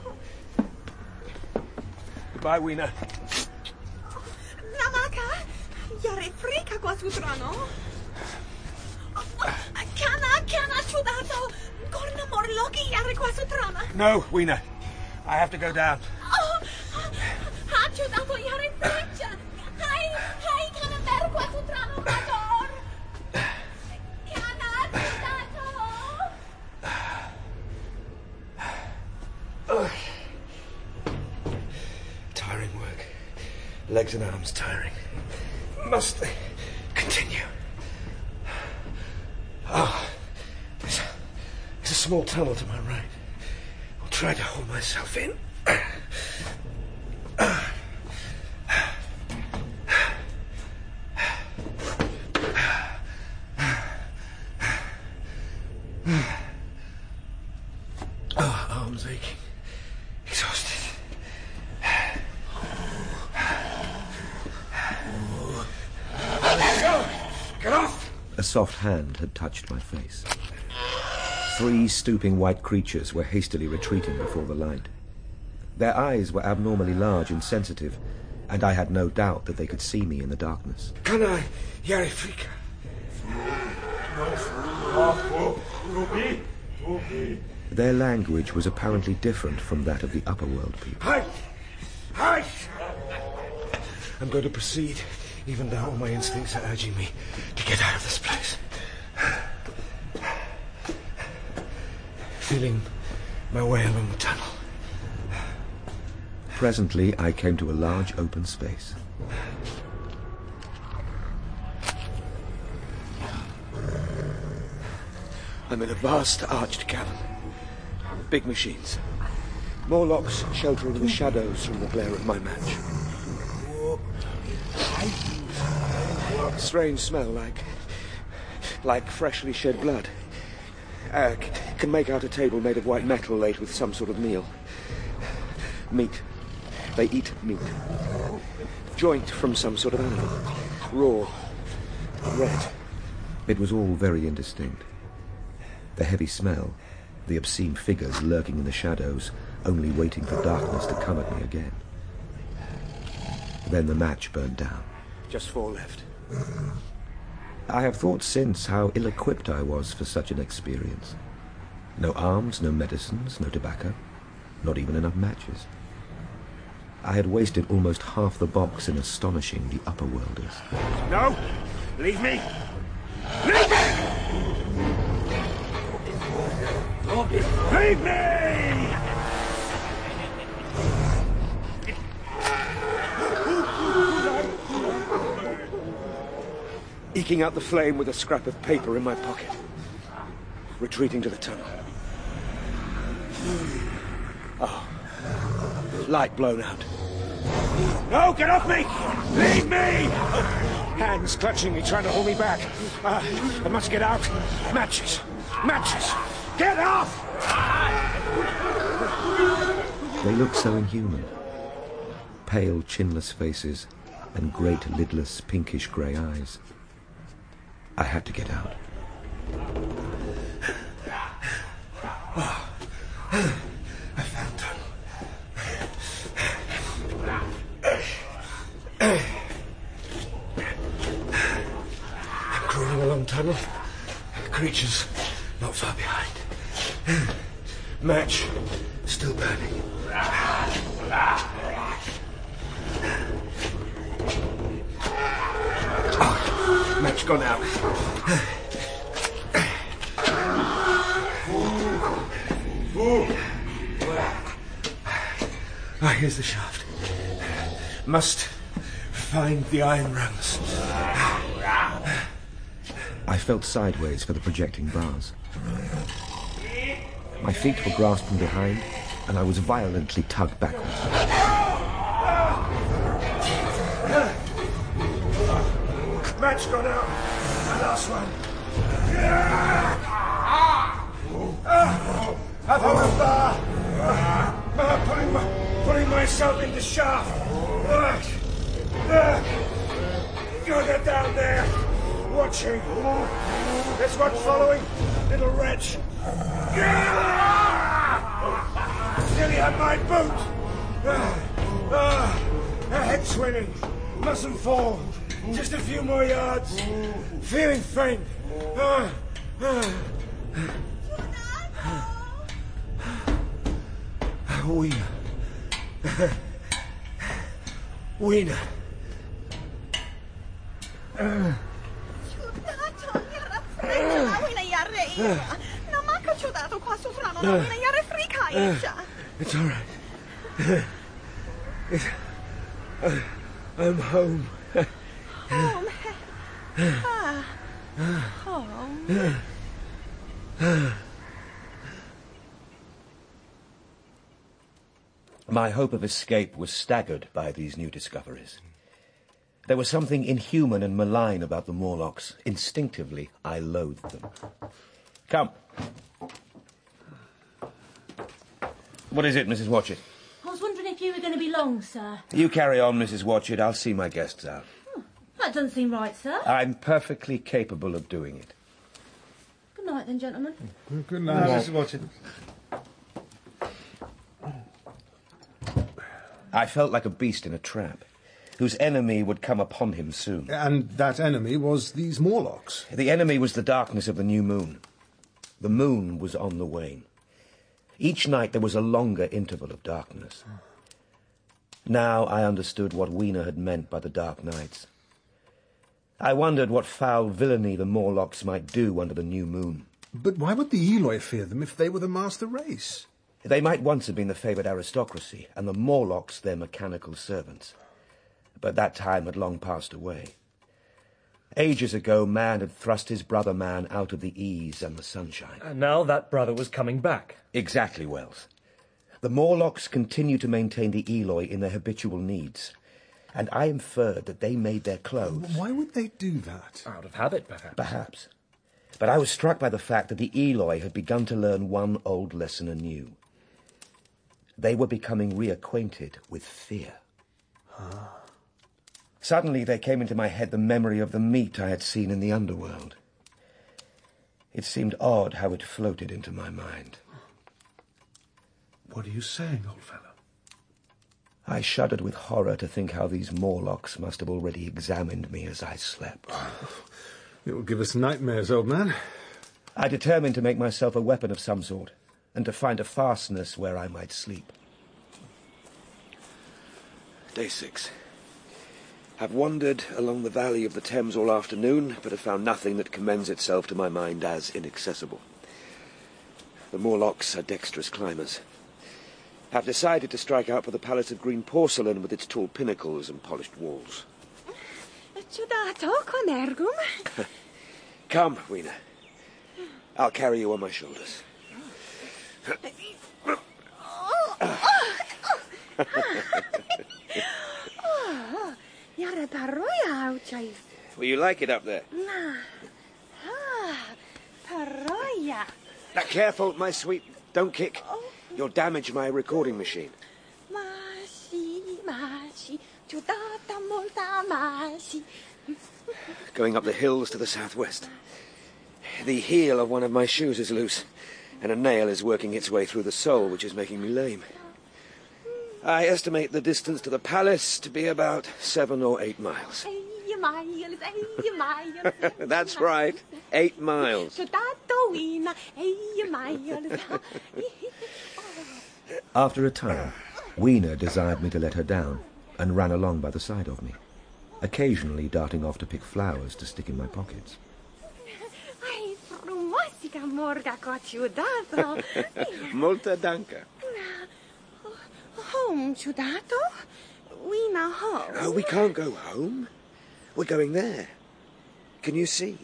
Goodbye, Weena. Namaka? Yare frika qua sutrano? Kana, kana Judato? Corna morlogi yare qua sutrana? No, Weena. I have to go down. Oh, ha Judato yare friccia. Hai, hai kana ver qua sutrano mador. Kana Judato. Tiring work. Legs and arms tiring. Must they continue? Oh, there's a, there's a small tunnel to my right. I'll try to hold myself in. Oh, arms aching. Exhausted. Get off! A soft hand had touched my face. Three stooping white creatures were hastily retreating before the light. Their eyes were abnormally large and sensitive, and I had no doubt that they could see me in the darkness. Kana Yarifrika. Their language was apparently different from that of the upper-world people. Hi! Hi! I'm going to proceed, even though all my instincts are urging me to get out of this place. Feeling my way along the tunnel. Presently, I came to a large open space. I'm in a vast arched cavern. Big machines. Morlocks sheltering the shadows from the glare of my match. Strange smell, like... like freshly shed blood. I c- can make out a table made of white metal laid with some sort of meal. Meat. They eat meat. Joint from some sort of animal. Raw. Red. It was all very indistinct. The heavy smell, the obscene figures lurking in the shadows, only waiting for darkness to come at me again. Then the match burned down. Just four left. I have thought since how ill-equipped I was for such an experience. No arms, no medicines, no tobacco, not even enough matches. I had wasted almost half the box in astonishing the upper-worlders. No! Leave me! Leave me! Leave me! Eking out the flame with a scrap of paper in my pocket. Retreating to the tunnel. Oh. Light blown out. No, get off me! Leave me! Hands clutching me, trying to hold me back. Uh, I must get out. Matches. Matches. Get off! They looked so inhuman. Pale, chinless faces and great, lidless, pinkish grey eyes. I had to get out. Oh. I found tunnel. I'm crawling along tunnel. Creatures not far behind. Match still burning. Oh, match gone out. Ah, here's the shaft. Must find the iron rungs. I felt sideways for the projecting bars. My feet were grasped from behind, and I was violently tugged backwards. Match gone out. The last one. I've hung a bar. Uh, putting, my, putting myself in the shaft. Uh, uh, You're down there. Watching. There's one following. Little wretch. Nearly had my boot. Uh, uh, her head swimming. Mustn't fall. Just a few more yards. Feeling faint. Uh, uh. Wiener. Wiener. Uh. It's all right. It's, uh, I'm home. Home? Ah. Home? My hope of escape was staggered by these new discoveries. There was something inhuman and malign about the Morlocks. Instinctively, I loathed them. Come. What is it, Missus Watchett? I was wondering if you were going to be long, sir. You carry on, Missus Watchett. I'll see my guests out. Oh, that doesn't seem right, sir. I'm perfectly capable of doing it. Good night, then, gentlemen. Good night, Missus Watchett. I felt like a beast in a trap, whose enemy would come upon him soon. And that enemy was these Morlocks? The enemy was the darkness of the new moon. The moon was on the wane. Each night there was a longer interval of darkness. Now I understood what Weena had meant by the dark nights. I wondered what foul villainy the Morlocks might do under the new moon. But why would the Eloi fear them if they were the master race? They might once have been the favoured aristocracy, and the Morlocks their mechanical servants. But that time had long passed away. Ages ago, man had thrust his brother man out of the ease and the sunshine. And now that brother was coming back. Exactly, Wells. The Morlocks continue to maintain the Eloi in their habitual needs, and I inferred that they made their clothes. Why would they do that? Out of habit, perhaps. Perhaps. But I was struck by the fact that the Eloi had begun to learn one old lesson anew. They were becoming reacquainted with fear. Ah. Suddenly there came into my head the memory of the meat I had seen in the underworld. It seemed odd how it floated into my mind. What are you saying, old fellow? I shuddered with horror to think how these Morlocks must have already examined me as I slept. It will give us nightmares, old man. I determined to make myself a weapon of some sort, and to find a fastness where I might sleep. Day six. I've wandered along the valley of the Thames all afternoon, but have found nothing that commends itself to my mind as inaccessible. The Morlocks are dexterous climbers. I've decided to strike out for the Palace of Green Porcelain with its tall pinnacles and polished walls. Come, Weena. I'll carry you on my shoulders. Will you like it up there? Now, careful, my sweet. Don't kick. You'll damage my recording machine. Going up the hills to the southwest. The heel of one of my shoes is loose, and a nail is working its way through the sole, which is making me lame. I estimate the distance to the palace to be about seven or eight miles. That's right, eight miles. After a time, Weena desired me to let her down, and ran along by the side of me, occasionally darting off to pick flowers to stick in my pockets. Molta danka. Home, ciudato? Weena home. Oh, we can't go home. We're going there. Can you see?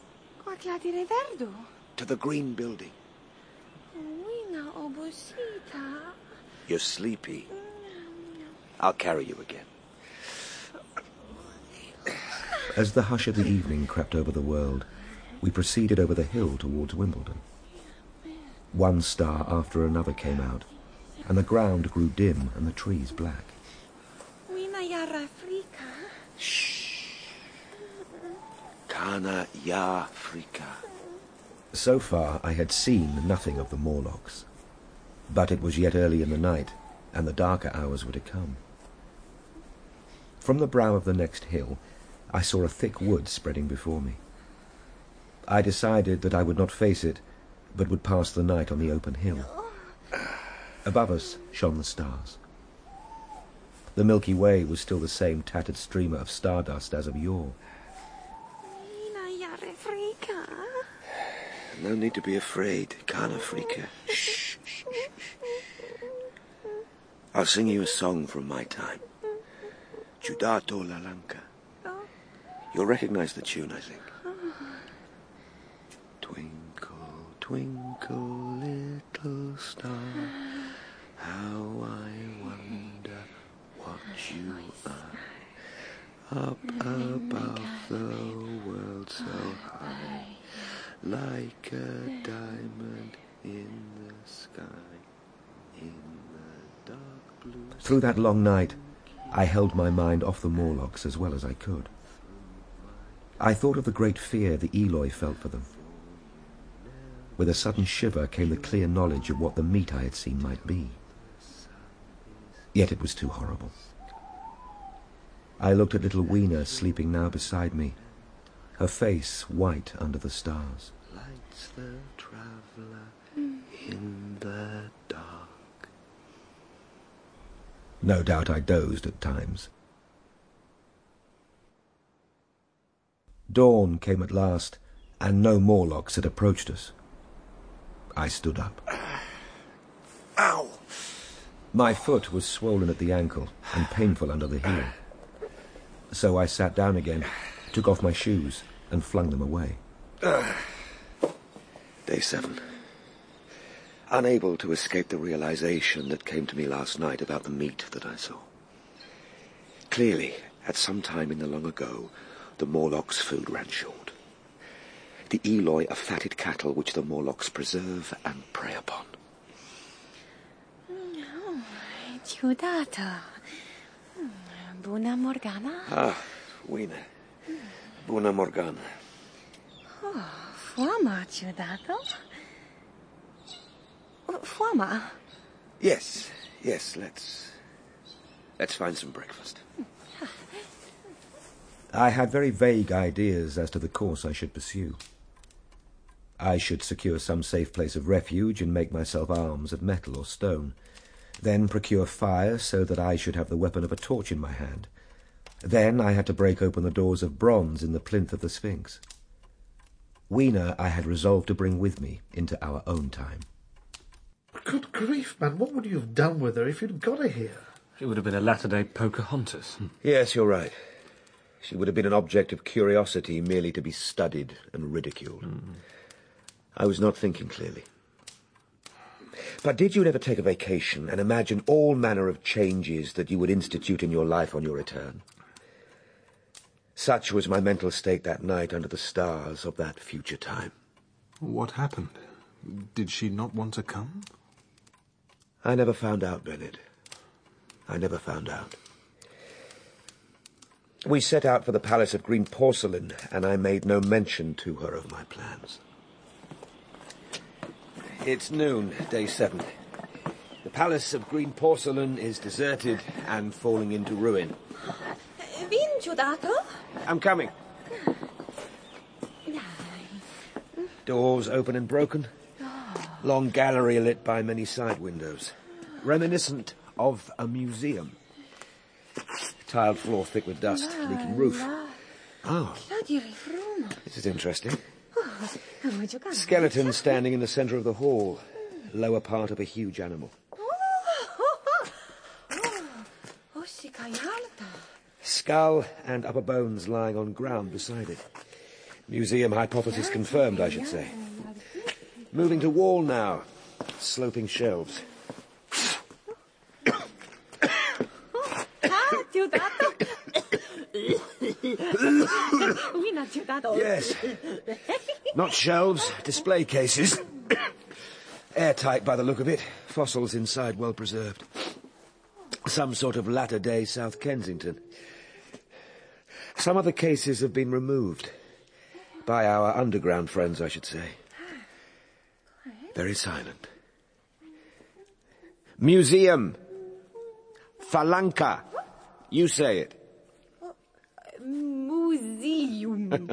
To the green building. Weena obusita. You're sleepy. I'll carry you again. As the hush of the evening crept over the world, we proceeded over the hill towards Wimbledon. One star after another came out, and the ground grew dim and the trees black. Shh. Kana ya Afrika. So far I had seen nothing of the Morlocks, but it was yet early in the night, and the darker hours were to come. From the brow of the next hill, I saw a thick wood spreading before me. I decided that I would not face it, but would pass the night on the open hill. Above us shone the stars. The Milky Way was still the same tattered streamer of stardust as of yore. No need to be afraid, Kana Afrika. Shh, shh, shh. I'll sing you a song from my time. Ciudato Lalanka. You'll recognize the tune, I think. Twinkle, twinkle, little star, how I wonder what you are. Up above the world so high, like a diamond in the sky, in the dark blue. Through that long night, I held my mind off the Morlocks as well as I could. I thought of the great fear the Eloi felt for them. With a sudden shiver came the clear knowledge of what the meat I had seen might be. Yet it was too horrible. I looked at little Weena sleeping now beside me, her face white under the stars. Lights the traveller in the dark. No doubt I dozed at times. Dawn came at last, and no Morlocks had approached us. I stood up. Ow! My foot was swollen at the ankle and painful under the heel. So I sat down again, took off my shoes, and flung them away. Uh, day seven. Unable to escape the realization that came to me last night about the meat that I saw. Clearly, at some time in the long ago, the Morlocks' food ran short. The Eloi are fatted cattle which the Morlocks preserve and prey upon. Oh, Giudato. Buona Morgana? Ah, Weena. Buona Morgana. Oh, Fuama, Giudato. Fuama? Yes, yes, let's... Let's find some breakfast. I had very vague ideas as to the course I should pursue. I should secure some safe place of refuge and make myself arms of metal or stone, then procure fire so that I should have the weapon of a torch in my hand. Then I had to break open the doors of bronze in the plinth of the Sphinx. Weena I had resolved to bring with me into our own time. Good grief, man, what would you have done with her if you'd got her here? She would have been a latter-day Pocahontas. Yes, you're right. She would have been an object of curiosity merely to be studied and ridiculed. Mm. I was not thinking clearly. But did you never take a vacation and imagine all manner of changes that you would institute in your life on your return? Such was my mental state that night under the stars of that future time. What happened? Did she not want to come? I never found out, Bennett. I never found out. We set out for the Palace of Green Porcelain, and I made no mention to her of my plans. It's noon, day seven. The Palace of Green Porcelain is deserted and falling into ruin. Vin, Giudato? I'm coming. Doors open and broken. Long gallery lit by many side windows. Reminiscent of a museum. Tiled floor thick with dust, leaking roof. Oh, this is interesting. Skeleton standing in the centre of the hall. Lower part of a huge animal. Skull and upper bones lying on ground beside it. Museum hypothesis confirmed, I should say. Moving to wall now. Sloping shelves. Yes. Not shelves, display cases. Airtight by the look of it. Fossils inside well preserved. Some sort of latter-day South Kensington. Some of the cases have been removed. By our underground friends, I should say. Very silent. Museum. Falanka. You say it. Museum.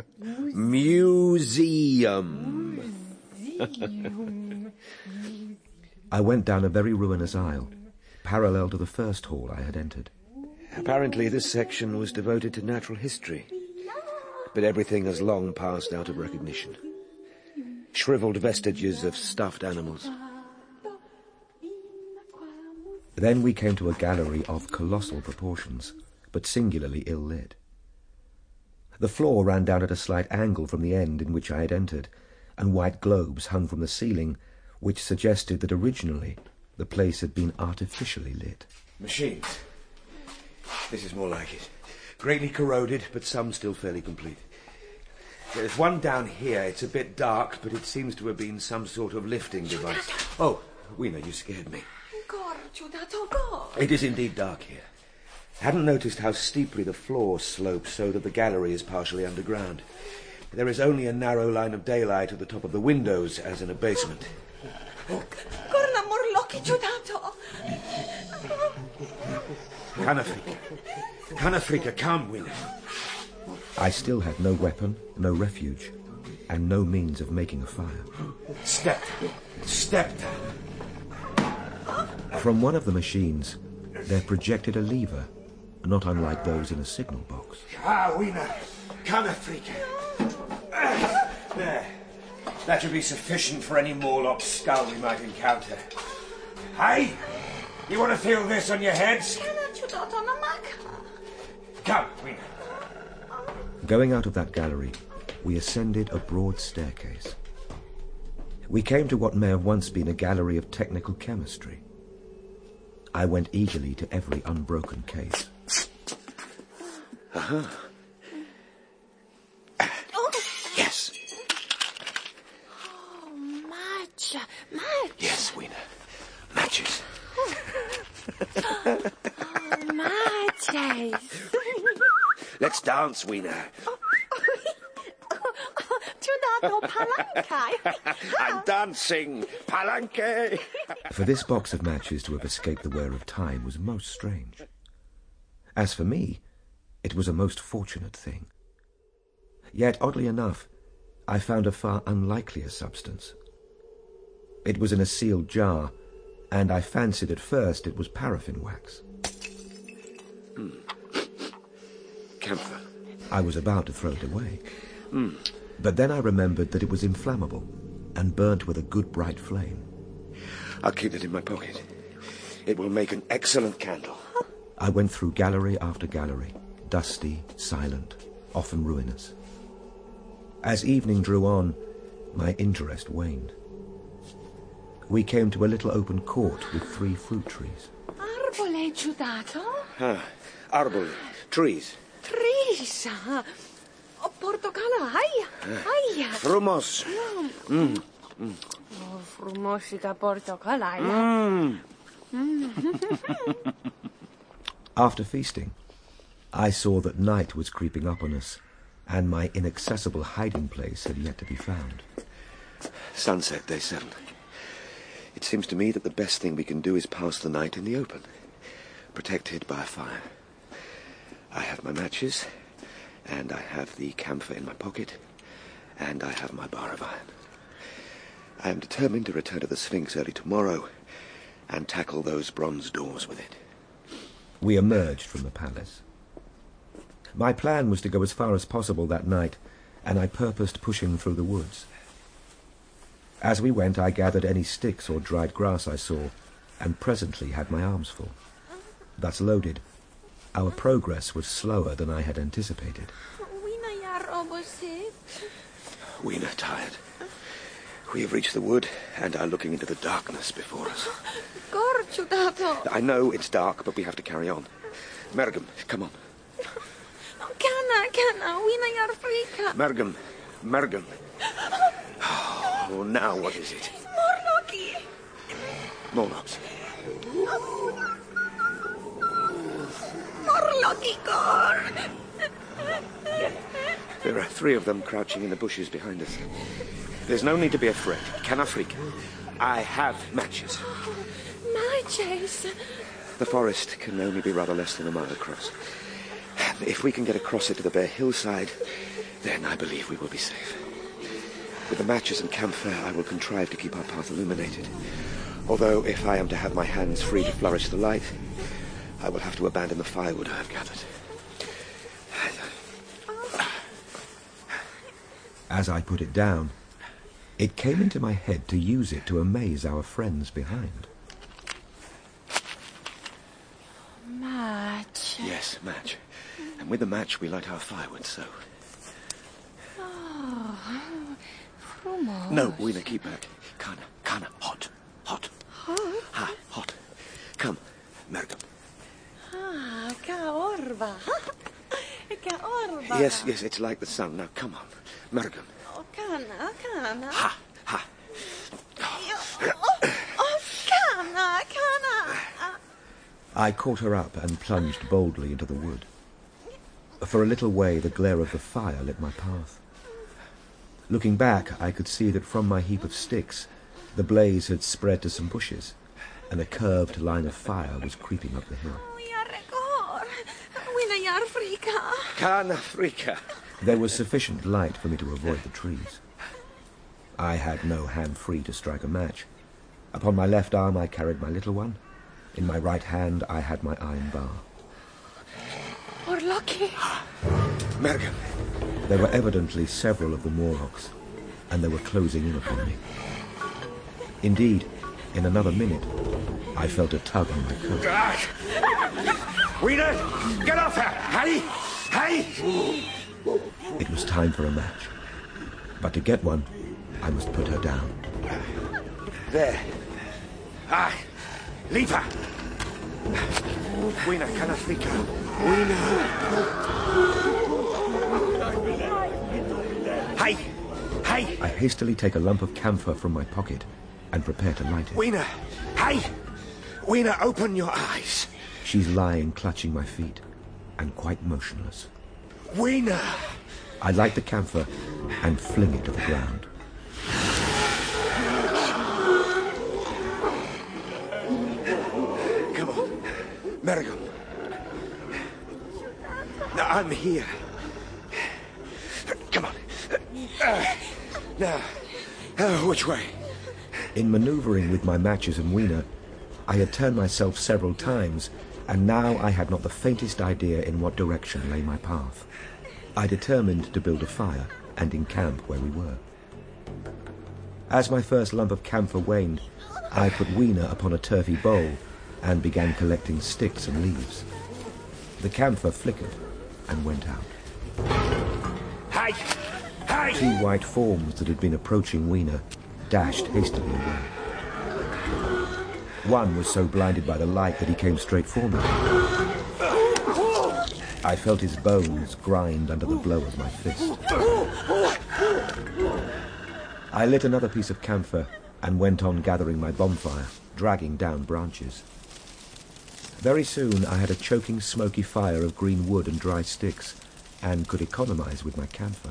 Museum. Museum. I went down a very ruinous aisle, parallel to the first hall I had entered. Apparently this section was devoted to natural history, but everything has long passed out of recognition. Shriveled vestiges of stuffed animals. Then we came to a gallery of colossal proportions, but singularly ill-lit. The floor ran down at a slight angle from the end in which I had entered, and white globes hung from the ceiling, which suggested that originally the place had been artificially lit. Machines. This is more like it. Greatly corroded, but some still fairly complete. There's one down here. It's a bit dark, but it seems to have been some sort of lifting device. Oh, Weena, you scared me. It is indeed dark here. Hadn't noticed how steeply the floor slopes so that the gallery is partially underground. There is only a narrow line of daylight at the top of the windows, as in a basement. Canafrica. Canafrica, come, Wina. I still had no weapon, no refuge, and no means of making a fire. Step. Step. From one of the machines, there projected a lever, not unlike those in a signal box. Ah, Wina. Canafrica. There. That should be sufficient for any Morlock skull we might encounter. Hey! You want to feel this on your heads? Come, Wina. Going out of that gallery, we ascended a broad staircase. We came to what may have once been a gallery of technical chemistry. I went eagerly to every unbroken case. Uh-huh. Oh. Yes. Oh, match. Match. Yes, Wina. Matches. Oh, matches. Let's dance, Wina. Ciudato palanque. I'm dancing. Palanque. For this box of matches to have escaped the wear of time was most strange. As for me, it was a most fortunate thing. Yet, oddly enough, I found a far unlikelier substance. It was in a sealed jar, and I fancied at first it was paraffin wax. Hmm. Camphor. I was about to throw it away. Hmm. But then I remembered that it was inflammable and burnt with a good bright flame. I'll keep it in my pocket. It will make an excellent candle. I went through gallery after gallery, dusty, silent, often ruinous. As evening drew on, my interest waned. We came to a little open court with three fruit trees. Arbole, Ciudato. Ah, arbole. Trees. Trees. Oh, portocala, ai. Ai. Frumos. Mm. Mm. Mm. Oh, frumosica portocala. Mm. Mm. After feasting, I saw that night was creeping up on us, and my inaccessible hiding place had yet to be found. Sunset, day seven. It seems to me that the best thing we can do is pass the night in the open, protected by a fire. I have my matches, and I have the camphor in my pocket, and I have my bar of iron. I am determined to return to the Sphinx early tomorrow and tackle those bronze doors with it. We emerged from the palace. My plan was to go as far as possible that night, and I purposed pushing through the woods. As we went, I gathered any sticks or dried grass I saw, and presently had my arms full. Thus loaded, our progress was slower than I had anticipated. We're tired. We have reached the wood and are looking into the darkness before us. Ciudato. I know it's dark, but we have to carry on. Mergam, come on. Cana, cana, wina yar frika. Mergam, Mergam. Oh, now what is it? Morlocki. Morlocks. Morlocki, Gor. There are three of them crouching in the bushes behind us. There's no need to be afraid. Canafrica. I have matches. Matches? The forest can only be rather less than a mile across. If we can get across it to the bare hillside, then I believe we will be safe. With the matches and camphor, I will contrive to keep our path illuminated. Although, if I am to have my hands free to flourish the light, I will have to abandon the firewood I have gathered. As I put it down, it came into my head to use it to amaze our friends behind. Match. Yes, match. And with the match, we light our firewood, so... Oh, frumos. No, Wina, keep back. Kana, Kana, hot, hot. Hot? Ha, hot. Come, Mergam. Ah, ca orba. Ca orba. Yes, yes, it's like the sun. Now, come on. Mergam. Oh, cana, cana. Ha, ha. Oh, oh, cana, cana. I caught her up and plunged boldly into the wood. For a little way, the glare of the fire lit my path. Looking back, I could see that from my heap of sticks, the blaze had spread to some bushes, and a curved line of fire was creeping up the hill. Africa. Can Africa. There was sufficient light for me to avoid the trees. I had no hand free to strike a match. Upon my left arm I carried my little one. In my right hand I had my iron bar. We're lucky. Mergen. There were evidently several of the Morlocks, and they were closing in upon me. Indeed, in another minute, I felt a tug on my coat. Weena, get off her! Hey! Hey! It was time for a match. But to get one, I must put her down. There. Ah, leave her. Weena, can I speak her? Weena. Hey! Hey! I hastily take a lump of camphor from my pocket and prepare to light it. Weena! Hey! Weena, open your eyes. She's lying clutching my feet and quite motionless. Weena! I light the camphor and fling it to the ground. Come on, Merrigan. Now, I'm here. Come on. Uh, now, uh, which way? In manoeuvring with my matches and Weena, I had turned myself several times, and now I had not the faintest idea in what direction lay my path. I determined to build a fire and encamp where we were. As my first lump of camphor waned, I put Weena upon a turfy bowl and began collecting sticks and leaves. The camphor flickered and went out. Hey! Hey! Two white forms that had been approaching Weena dashed hastily away. One was so blinded by the light that he came straight for me. I felt his bones grind under the blow of my fist. I lit another piece of camphor and went on gathering my bonfire, dragging down branches. Very soon I had a choking, smoky fire of green wood and dry sticks, and could economize with my camphor.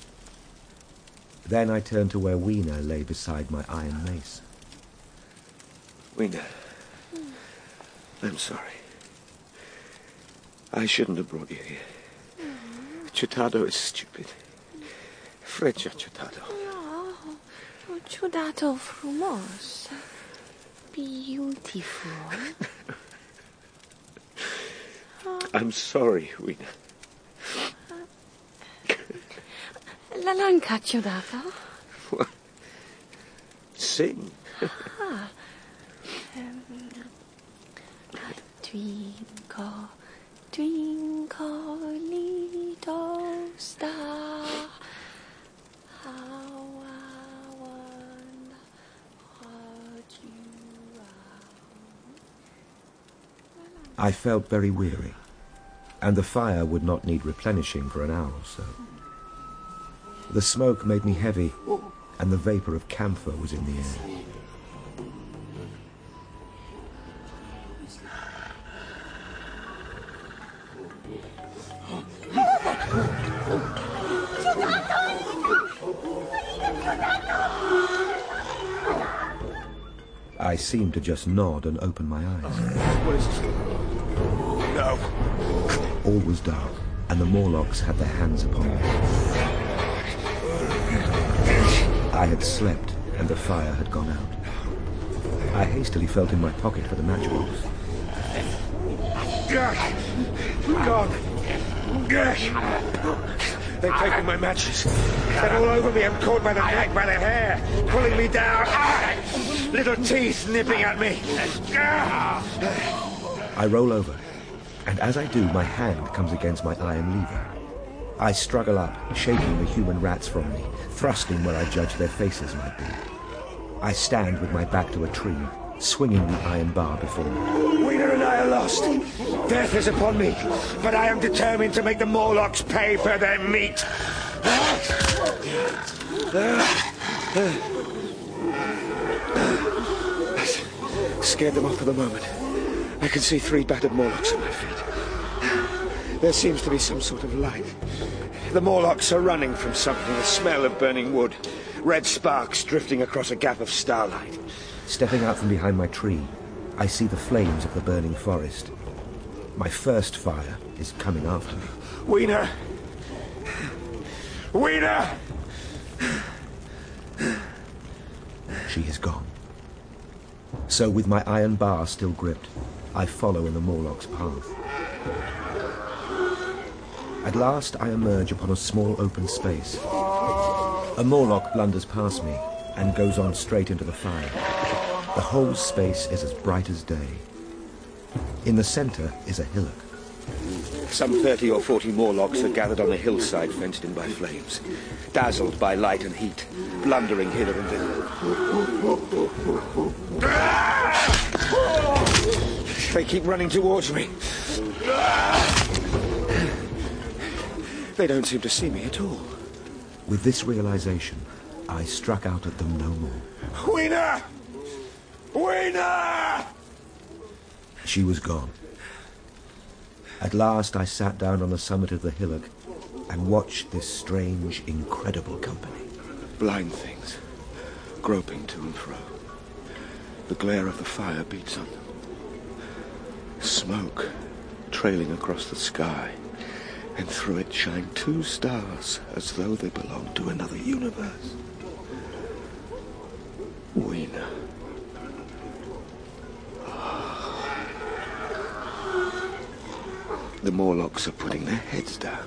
Then I turned to where Weena lay beside my iron mace. Weena, I'm sorry. I shouldn't have brought you here. Ciudado is stupid. Freccia Ciudado. No, Ciudado frumos. Beautiful. I'm sorry, Weena. La lanca Ciudado. What? Sing. Ah. Um, twinkle, twinkle, little star, how I wonder what you are. I felt very weary, and the fire would not need replenishing for an hour or so. The smoke made me heavy, and the vapour of camphor was in the air. I seemed to just nod and open my eyes. What is this? No. All was dark, and the Morlocks had their hands upon me. I had slept, and the fire had gone out. I hastily felt in my pocket for the matchbox. God! They've taken my matches. They're all over me. I'm caught by the neck, by the hair, pulling me down. Little teeth nipping at me. I roll over, and as I do, my hand comes against my iron lever. I struggle up, shaking the human rats from me, thrusting where I judge their faces might be. I stand with my back to a tree, swinging the iron bar before me. Weena and I are lost. Death is upon me, but I am determined to make the Morlocks pay for their meat. Scared them off for the moment. I can see three battered Morlocks at my feet. There seems to be some sort of light. The Morlocks are running from something, the smell of burning wood. Red sparks drifting across a gap of starlight. Stepping out from behind my tree, I see the flames of the burning forest. My first fire is coming after me. Weena! Weena! She is gone. So, with my iron bar still gripped, I follow in the Morlock's path. At last, I emerge upon a small open space. A Morlock blunders past me and goes on straight into the fire. The whole space is as bright as day. In the centre is a hillock. Some thirty or forty Morlocks are gathered on a hillside fenced in by flames, dazzled by light and heat, blundering hither and thither. They keep running towards me. They don't seem to see me at all. With this realization, I struck out at them no more. Weena! Weena! She was gone. At last I sat down on the summit of the hillock and watched this strange, incredible company. Blind things, groping to and fro. The glare of the fire beats on them. Smoke trailing across the sky, and through it shine two stars as though they belonged to another universe. Weena. The Morlocks are putting their heads down.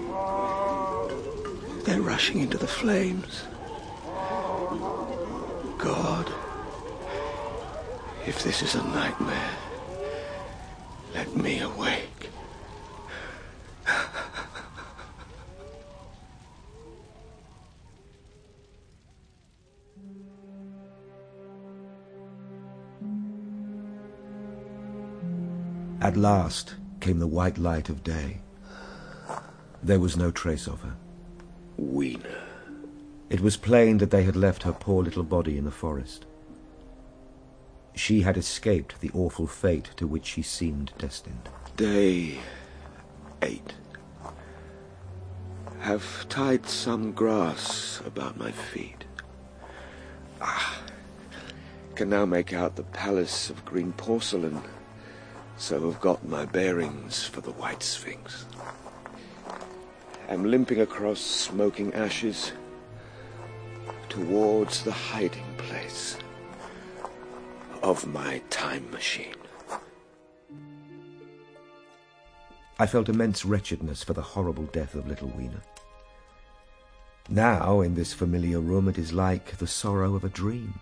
They're rushing into the flames. God, if this is a nightmare, let me awake. At last came the white light of day. There was no trace of her. Weena. It was plain that they had left her poor little body in the forest. She had escaped the awful fate to which she seemed destined. Day eight. Have tied some grass about my feet. Ah, can now make out the palace of green porcelain, so have got my bearings for the White Sphinx. Am limping across smoking ashes towards the hiding place of my time machine. I felt immense wretchedness for the horrible death of little Weena. Now, in this familiar room, it is like the sorrow of a dream.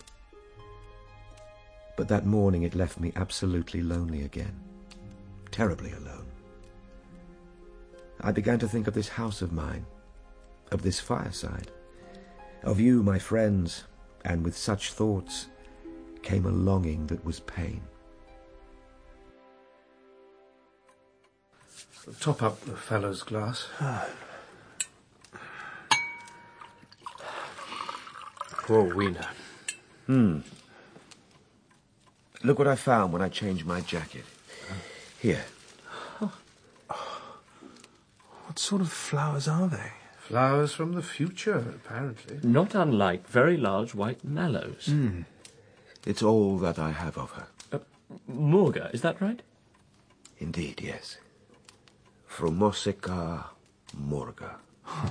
But that morning it left me absolutely lonely again. Terribly alone. I began to think of this house of mine, of this fireside, of you, my friends, and with such thoughts came a longing that was pain. Top up the fellow's glass. Poor Weena. Hmm. Look what I found when I changed my jacket. Here. What sort of flowers are they? Flowers from the future, apparently. Not unlike very large white mallows. Mm. It's all that I have of her. Uh, Morga, is that right? Indeed, yes. Frumosica Morga. Huh.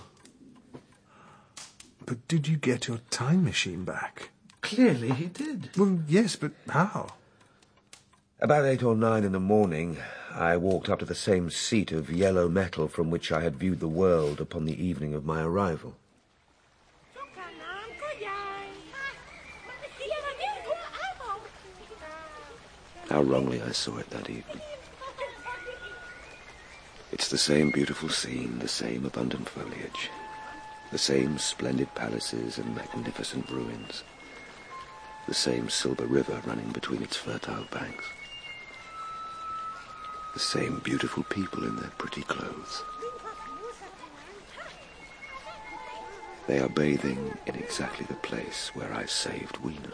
But did you get your time machine back? Clearly he did. Well, yes, but how? About eight or nine in the morning, I walked up to the same seat of yellow metal from which I had viewed the world upon the evening of my arrival. How wrongly I saw it that evening. It's the same beautiful scene, the same abundant foliage, the same splendid palaces and magnificent ruins, the same silver river running between its fertile banks, the same beautiful people in their pretty clothes. They are bathing in exactly the place where I saved Weena.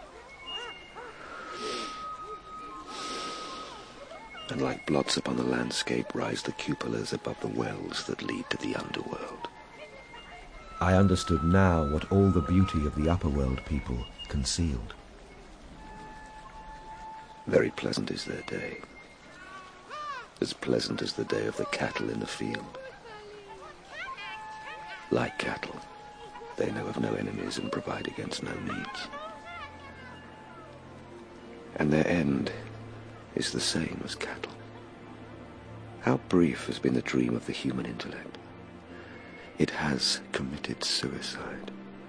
And like blots upon the landscape rise the cupolas above the wells that lead to the underworld. I understood now what all the beauty of the upperworld people concealed. Very pleasant is their day. as pleasant as the day of the cattle in the field. Like cattle, they know of no enemies and provide against no needs. And their end is the same as cattle. How brief has been the dream of the human intellect. It has committed suicide.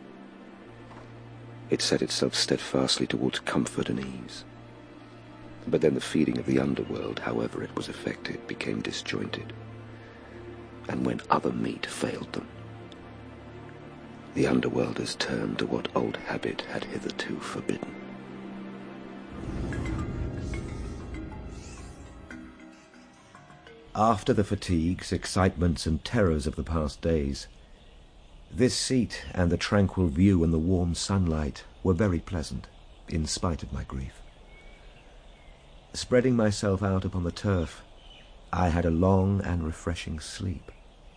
It set itself steadfastly towards comfort and ease. But then the feeding of the underworld, however it was effected, became disjointed. And when other meat failed them, the underworlders turned to what old habit had hitherto forbidden. After the fatigues, excitements, and terrors of the past days, this seat and the tranquil view and the warm sunlight were very pleasant, in spite of my grief. Spreading myself out upon the turf, I had a long and refreshing sleep.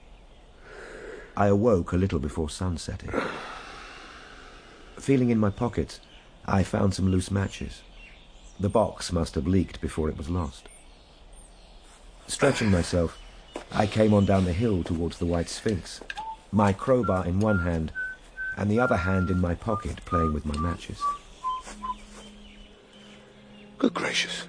I awoke a little before sunsetting. Feeling in my pockets, I found some loose matches. The box must have leaked before it was lost. Stretching myself, I came on down the hill towards the White Sphinx, my crowbar in one hand and the other hand in my pocket, playing with my matches. Good gracious.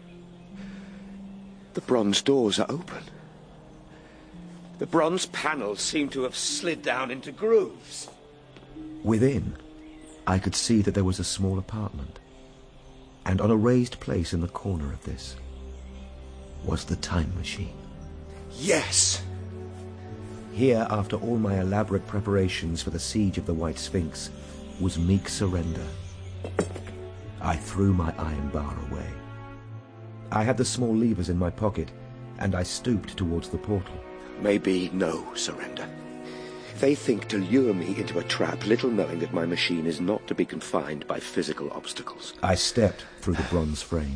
The bronze doors are open. The bronze panels seem to have slid down into grooves. Within, I could see that there was a small apartment, and on a raised place in the corner of this was the time machine. Yes! Here, after all my elaborate preparations for the siege of the White Sphinx, was meek surrender. I threw my iron bar away. I had the small levers in my pocket, and I stooped towards the portal. Maybe no surrender. They think to lure me into a trap, little knowing that my machine is not to be confined by physical obstacles. I stepped through the bronze frame.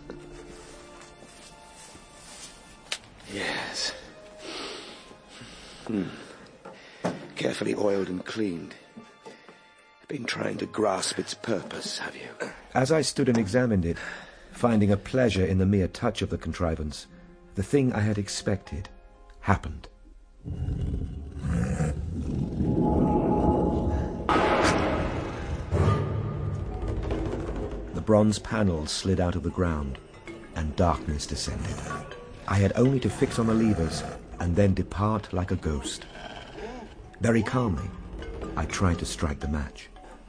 Yes. Hmm. Carefully oiled and cleaned. Been trying to grasp its purpose, have you? As I stood and examined it, finding a pleasure in the mere touch of the contrivance, the thing I had expected happened. The bronze panels slid out of the ground, and darkness descended. I had only to fix on the levers and then depart like a ghost. Very calmly, I tried to strike the match.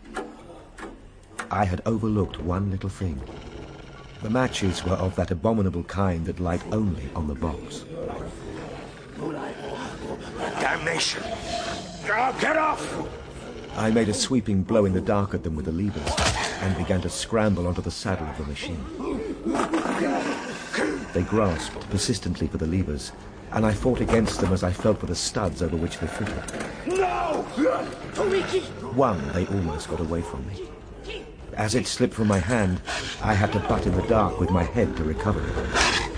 I had overlooked one little thing. The matches were of that abominable kind that light only on the box. Damnation! Oh, get off! I made a sweeping blow in the dark at them with the levers and began to scramble onto the saddle of the machine. They grasped persistently for the levers, and I fought against them as I felt for the studs over which they fitted. No! One, they almost got away from me. As it slipped from my hand, I had to butt in the dark with my head to recover it.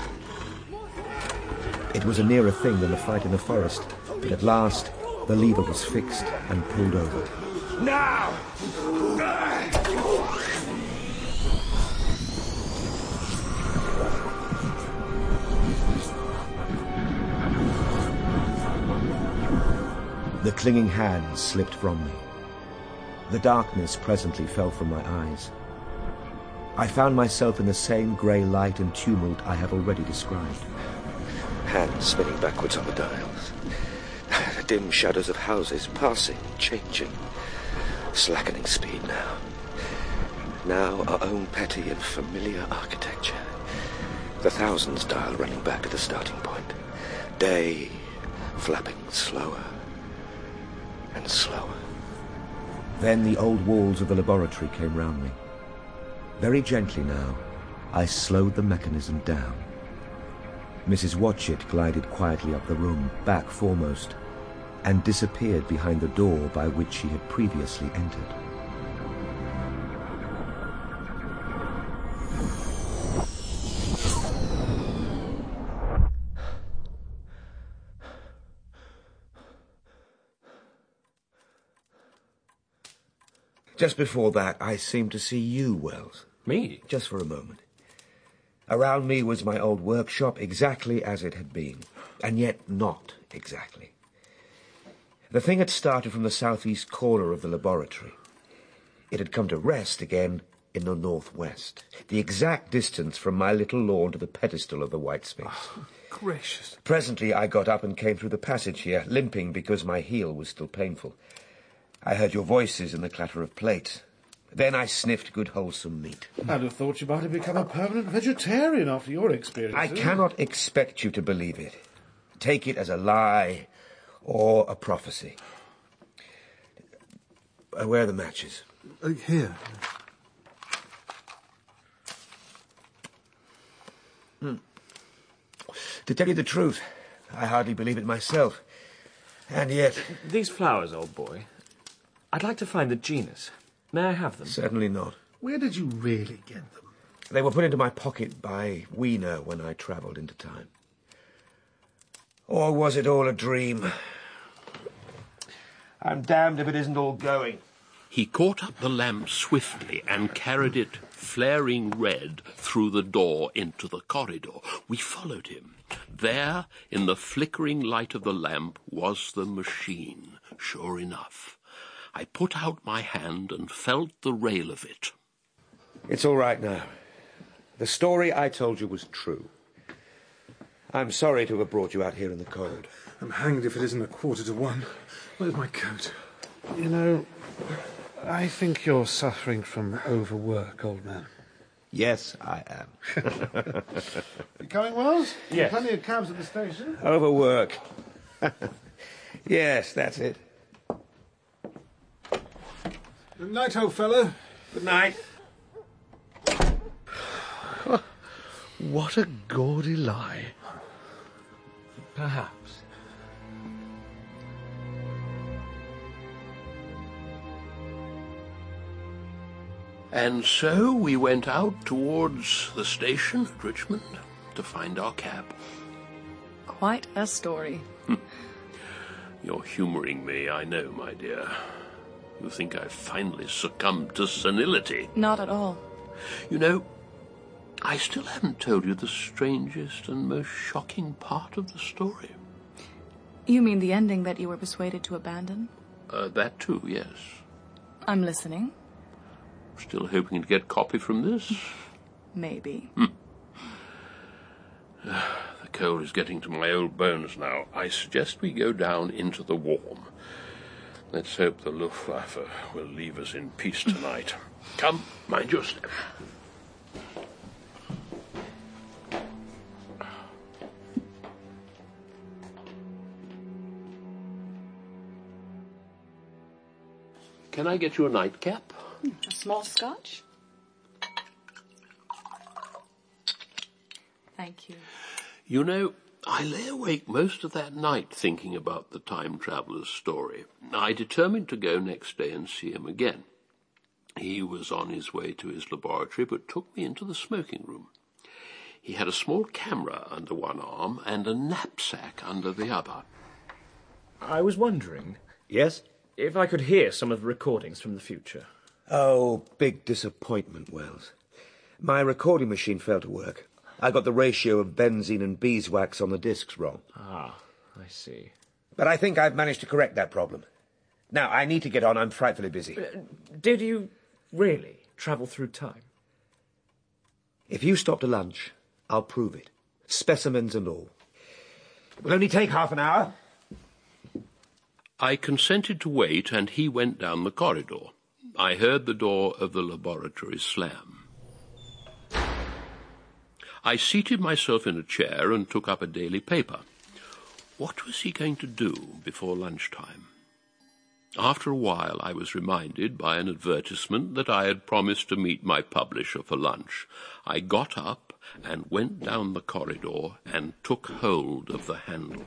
It was a nearer thing than the fight in the forest, but at last the lever was fixed and pulled over. Now! The clinging hands slipped from me. The darkness presently fell from my eyes. I found myself in the same grey light and tumult I have already described. Hands spinning backwards on the dials. Dim shadows of houses passing, changing, slackening speed now. Now our own petty and familiar architecture. The thousands dial running back to the starting point. Day flapping slower and slower. Then the old walls of the laboratory came round me. Very gently now, I slowed the mechanism down. Missus Watchett glided quietly up the room, back foremost, and disappeared behind the door by which she had previously entered. Just before that, I seemed to see you, Wells. Me? Just for a moment. Around me was my old workshop, exactly as it had been, and yet not exactly. The thing had started from the southeast corner of the laboratory. It had come to rest again in the northwest, the exact distance from my little lawn to the pedestal of the white space. Oh, gracious. Presently I got up and came through the passage here, limping because my heel was still painful. I heard your voices and the clatter of plates. Then I sniffed good wholesome meat. I'd have thought you might have become a permanent vegetarian after your experience. I cannot expect you to believe it. Take it as a lie or a prophecy. Uh, where are the matches? Uh, here. Hmm. To tell you the truth, I hardly believe it myself. And yet... These flowers, old boy, I'd like to find the genus. May I have them? Certainly not. Where did you really get them? They were put into my pocket by Wiener when I travelled into time. Or was it all a dream? I'm damned if it isn't all going. He caught up the lamp swiftly and carried it, flaring red, through the door into the corridor. We followed him. There, in the flickering light of the lamp, was the machine, sure enough. I put out my hand and felt the rail of it. It's all right now. The story I told you was true. I'm sorry to have brought you out here in the cold. I'm hanged if it isn't a quarter to one. Where's my coat? You know, I think you're suffering from overwork, old man. Yes, I am. You coming, Wells? Yes. Plenty of cabs at the station. Overwork. Yes, that's it. Good night, old fellow. Good night. What a gaudy lie. Perhaps. And so we went out towards the station at Richmond to find our cab. Quite a story. You're humouring me, I know, my dear. You think I've finally succumbed to senility. Not at all. You know, I still haven't told you the strangest and most shocking part of the story. You mean the ending that you were persuaded to abandon? Uh, that too, yes. I'm listening. Still hoping to get copy from this? Maybe. Hmm. The cold is getting to my old bones now. I suggest we go down into the warm. Let's hope the Luftwaffe will leave us in peace tonight. Come, mind your step. Can I get you a nightcap? A small scotch? Thank you. You know, I lay awake most of that night thinking about the time traveller's story. I determined to go next day and see him again. He was on his way to his laboratory, but took me into the smoking room. He had a small camera under one arm and a knapsack under the other. I was wondering... Yes? If I could hear some of the recordings from the future. Oh, big disappointment, Wells. My recording machine failed to work. I got the ratio of benzene and beeswax on the discs wrong. Ah, I see. But I think I've managed to correct that problem. Now, I need to get on. I'm frightfully busy. Uh, did you really travel through time? If you stop to lunch, I'll prove it. Specimens and all. It will only take half an hour. I consented to wait, and he went down the corridor. I heard the door of the laboratory slam. I seated myself in a chair and took up a daily paper. What was he going to do before lunchtime? After a while, I was reminded by an advertisement that I had promised to meet my publisher for lunch. I got up and went down the corridor and took hold of the handle.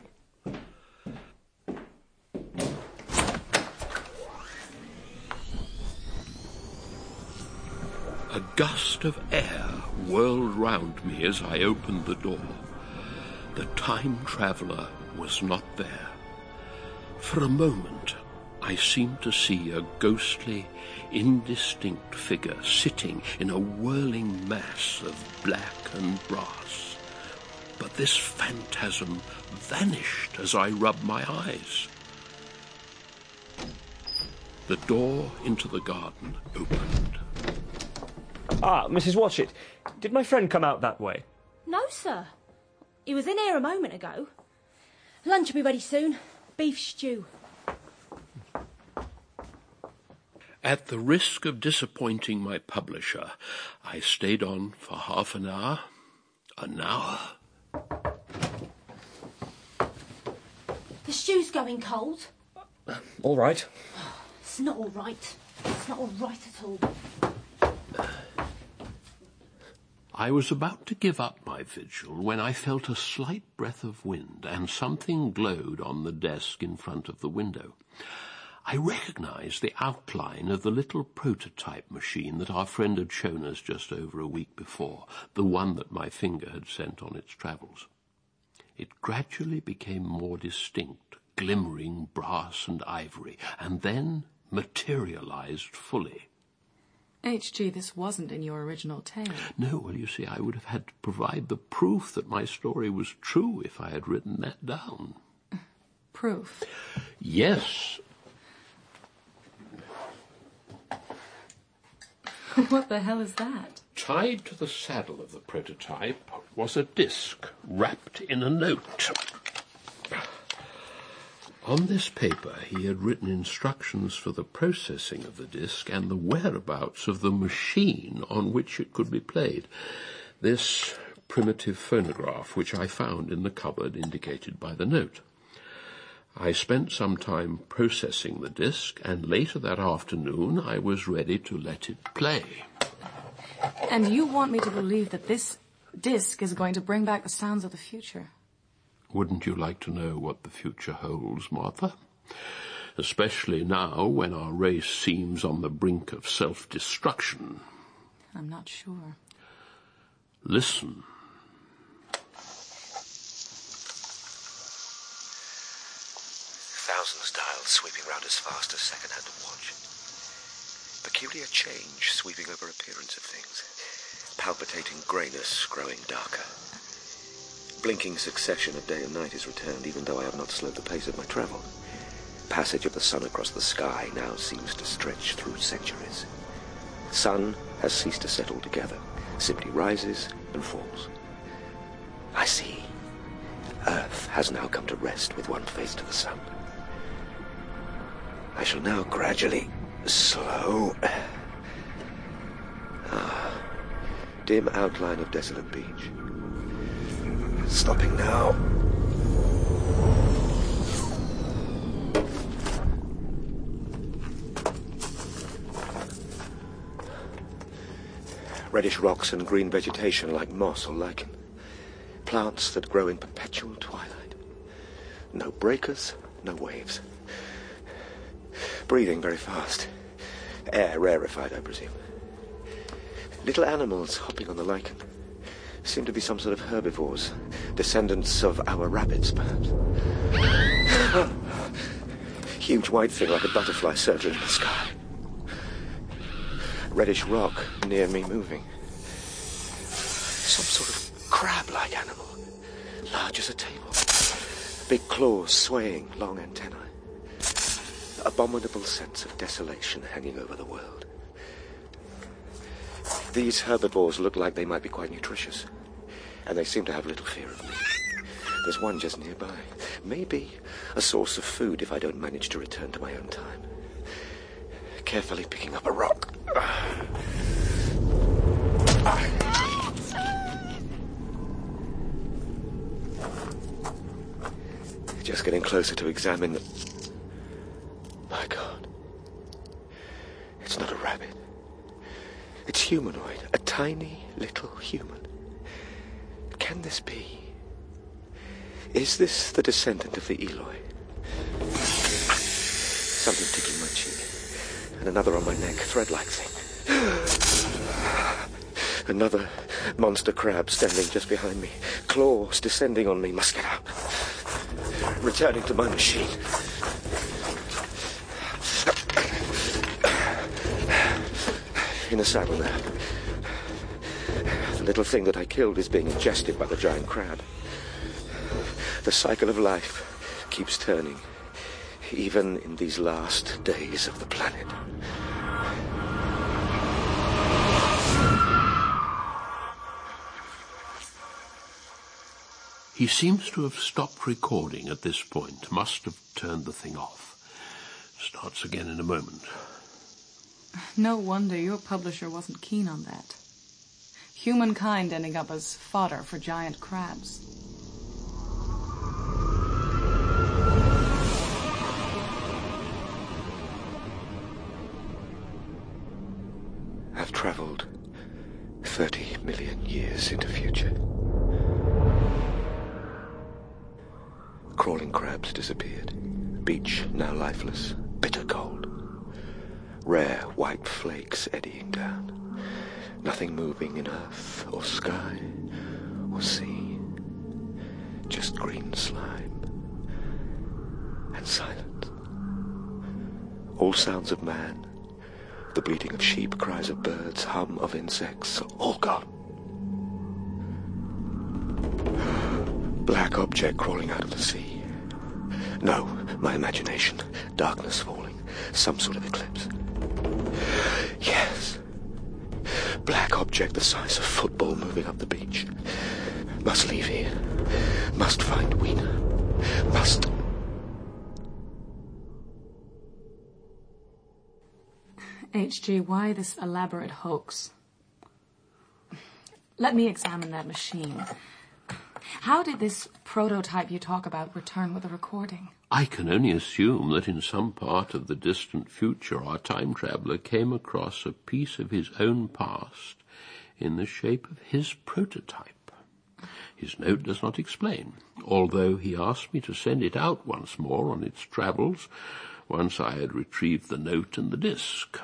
A gust of air whirled round me as I opened the door. The time traveller was not there. For a moment, I seemed to see a ghostly, indistinct figure sitting in a whirling mass of black and brass. But this phantasm vanished as I rubbed my eyes. The door into the garden opened. Ah, Missus Watchett, did my friend come out that way? No, sir. He was in here a moment ago. Lunch will be ready soon. Beef stew. At the risk of disappointing my publisher, I stayed on for half an hour, an hour. The stew's going cold. All right. It's not all right. It's not all right at all. I was about to give up my vigil when I felt a slight breath of wind and something glowed on the desk in front of the window. I recognized the outline of the little prototype machine that our friend had shown us just over a week before, the one that my finger had sent on its travels. It gradually became more distinct, glimmering brass and ivory, and then materialized fully. H G, this wasn't in your original tale. No, well, you see, I would have had to provide the proof that my story was true if I had written that down. Proof? Yes. What the hell is that? Tied to the saddle of the prototype was a disc wrapped in a note. On this paper he had written instructions for the processing of the disc and the whereabouts of the machine on which it could be played. This primitive phonograph, which I found in the cupboard indicated by the note. I spent some time processing the disc, and later that afternoon I was ready to let it play. And you want me to believe that this disc is going to bring back the sounds of the future? Wouldn't you like to know what the future holds, Martha? Especially now when our race seems on the brink of self-destruction. I'm not sure. Listen. Thousands dials sweeping round as fast as second-hand watch. Peculiar change sweeping over appearance of things. Palpitating greyness growing darker. Blinking succession of day and night is returned, even though I have not slowed the pace of my travel. Passage of the sun across the sky now seems to stretch through centuries. Sun has ceased to set altogether, simply rises and falls. I see. Earth has now come to rest with one face to the sun. I shall now gradually slow. Ah, dim outline of desolate beach. Stopping now. Reddish rocks and green vegetation like moss or lichen. Plants that grow in perpetual twilight. No breakers, no waves. Breathing very fast. Air rarefied, I presume. Little animals hopping on the lichen. Seem to be some sort of herbivores. Descendants of our rabbits, perhaps. Huge white thing like a butterfly circling in the sky. Reddish rock near me moving. Some sort of crab-like animal. Large as a table. Big claws swaying, long antennae. Abominable sense of desolation hanging over the world. These herbivores look like they might be quite nutritious, and they seem to have little fear of me. There's one just nearby. Maybe a source of food if I don't manage to return to my own time. Carefully picking up a rock. Just getting closer to examine the... My God. It's not a rabbit. It's humanoid. A tiny little human. Can this be? Is this the descendant of the Eloi? Something tickling my cheek. And another on my neck, thread-like thing. Another monster crab standing just behind me. Claws descending on me. Must get out. Returning to my machine. In the saddle now. The little thing that I killed is being ingested by the giant crab. The cycle of life keeps turning, even in these last days of the planet. He seems to have stopped recording at this point. Must have turned the thing off. Starts again in a moment. No wonder your publisher wasn't keen on that. Humankind ending up as fodder for giant crabs. I've travelled thirty million years into future. Crawling crabs disappeared. Beach now lifeless, bitter cold. Rare white flakes eddying down. Nothing moving in earth or sky or sea. Just green slime and silence. All sounds of man, the bleating of sheep, cries of birds, hum of insects, all gone. Black object crawling out of the sea. No, my imagination. Darkness falling. Some sort of eclipse. Yes. Black object the size of football moving up the beach. Must leave here. Must find Weena. Must... H G, why this elaborate hoax? Let me examine that machine. How did this prototype you talk about return with a recording? I can only assume that in some part of the distant future our time traveller came across a piece of his own past in the shape of his prototype. His note does not explain, although he asked me to send it out once more on its travels once I had retrieved the note and the disc.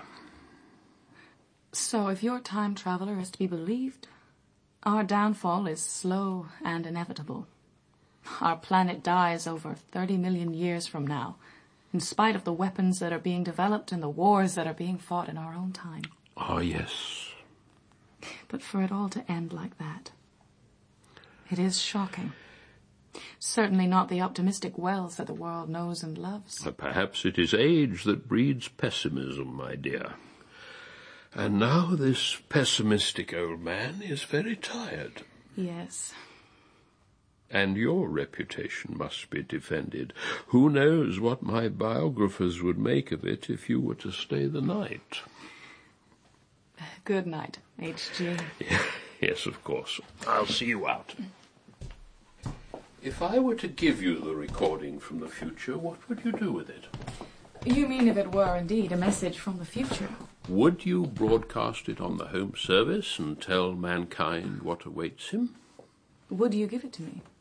So if your time traveller is to be believed, our downfall is slow and inevitable. Our planet dies over thirty million years from now, in spite of the weapons that are being developed and the wars that are being fought in our own time. Ah, yes. But for it all to end like that, it is shocking. Certainly not the optimistic Wells that the world knows and loves. Perhaps it is age that breeds pessimism, my dear. And now this pessimistic old man is very tired. Yes. And your reputation must be defended. Who knows what my biographers would make of it if you were to stay the night? Good night, H G. Yes, of course. I'll see you out. If I were to give you the recording from the future, what would you do with it? You mean if it were indeed a message from the future? Would you broadcast it on the Home Service and tell mankind what awaits him? Would you give it to me?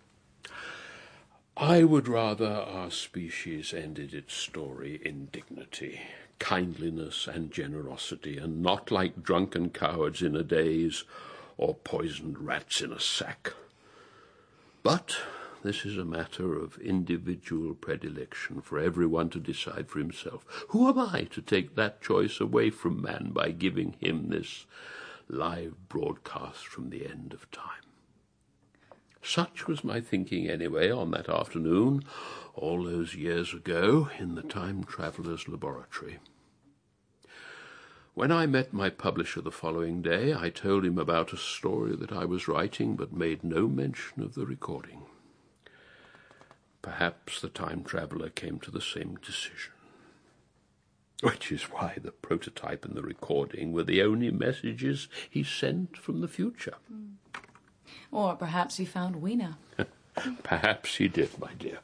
I would rather our species ended its story in dignity, kindliness and generosity, and not like drunken cowards in a daze or poisoned rats in a sack. But this is a matter of individual predilection for everyone to decide for himself. Who am I to take that choice away from man by giving him this live broadcast from the end of time? Such was my thinking anyway on that afternoon, all those years ago, in the Time Traveller's Laboratory. When I met my publisher the following day, I told him about a story that I was writing, but made no mention of the recording. Perhaps the time traveller came to the same decision. Which is why the prototype and the recording were the only messages he sent from the future. Mm. Or perhaps he found Weena. Perhaps he did, my dear.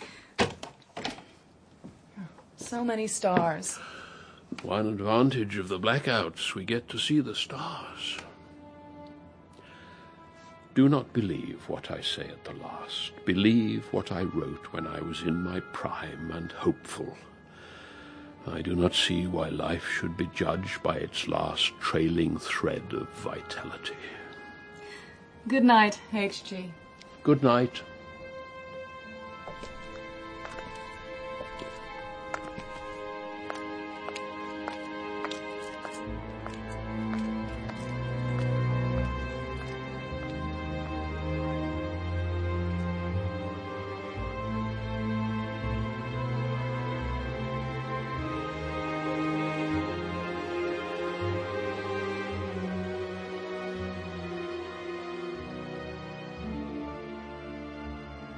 So many stars. One advantage of the blackouts, we get to see the stars. Do not believe what I say at the last. Believe what I wrote when I was in my prime and hopeful. I do not see why life should be judged by its last trailing thread of vitality. Good night, H G. Good night.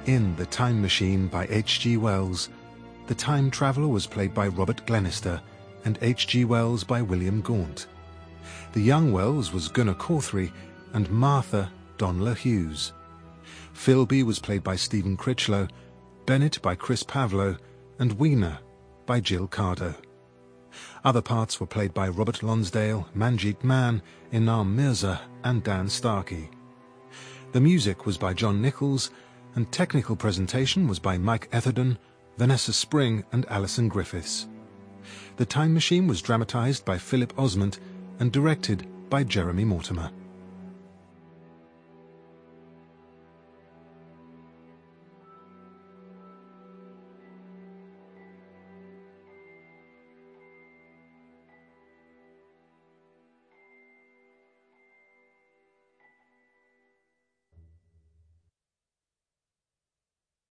in The Time Machine by H G Wells, the time traveller was played by Robert Glenister and H G Wells by William Gaunt. The young Wells was Gunnar Cawthry and Martha Donla Hughes. Philby was played by Stephen Critchlow, Bennett by Chris Pavlo, and Weena by Jill Cardo. Other parts were played by Robert Lonsdale, Manjeet Mann, Inam Mirza, and Dan Starkey. The music was by John Nichols, and technical presentation was by Mike Etherden, Vanessa Spring, and Alison Griffiths. The Time Machine was dramatised by Philip Osment and directed by Jeremy Mortimer.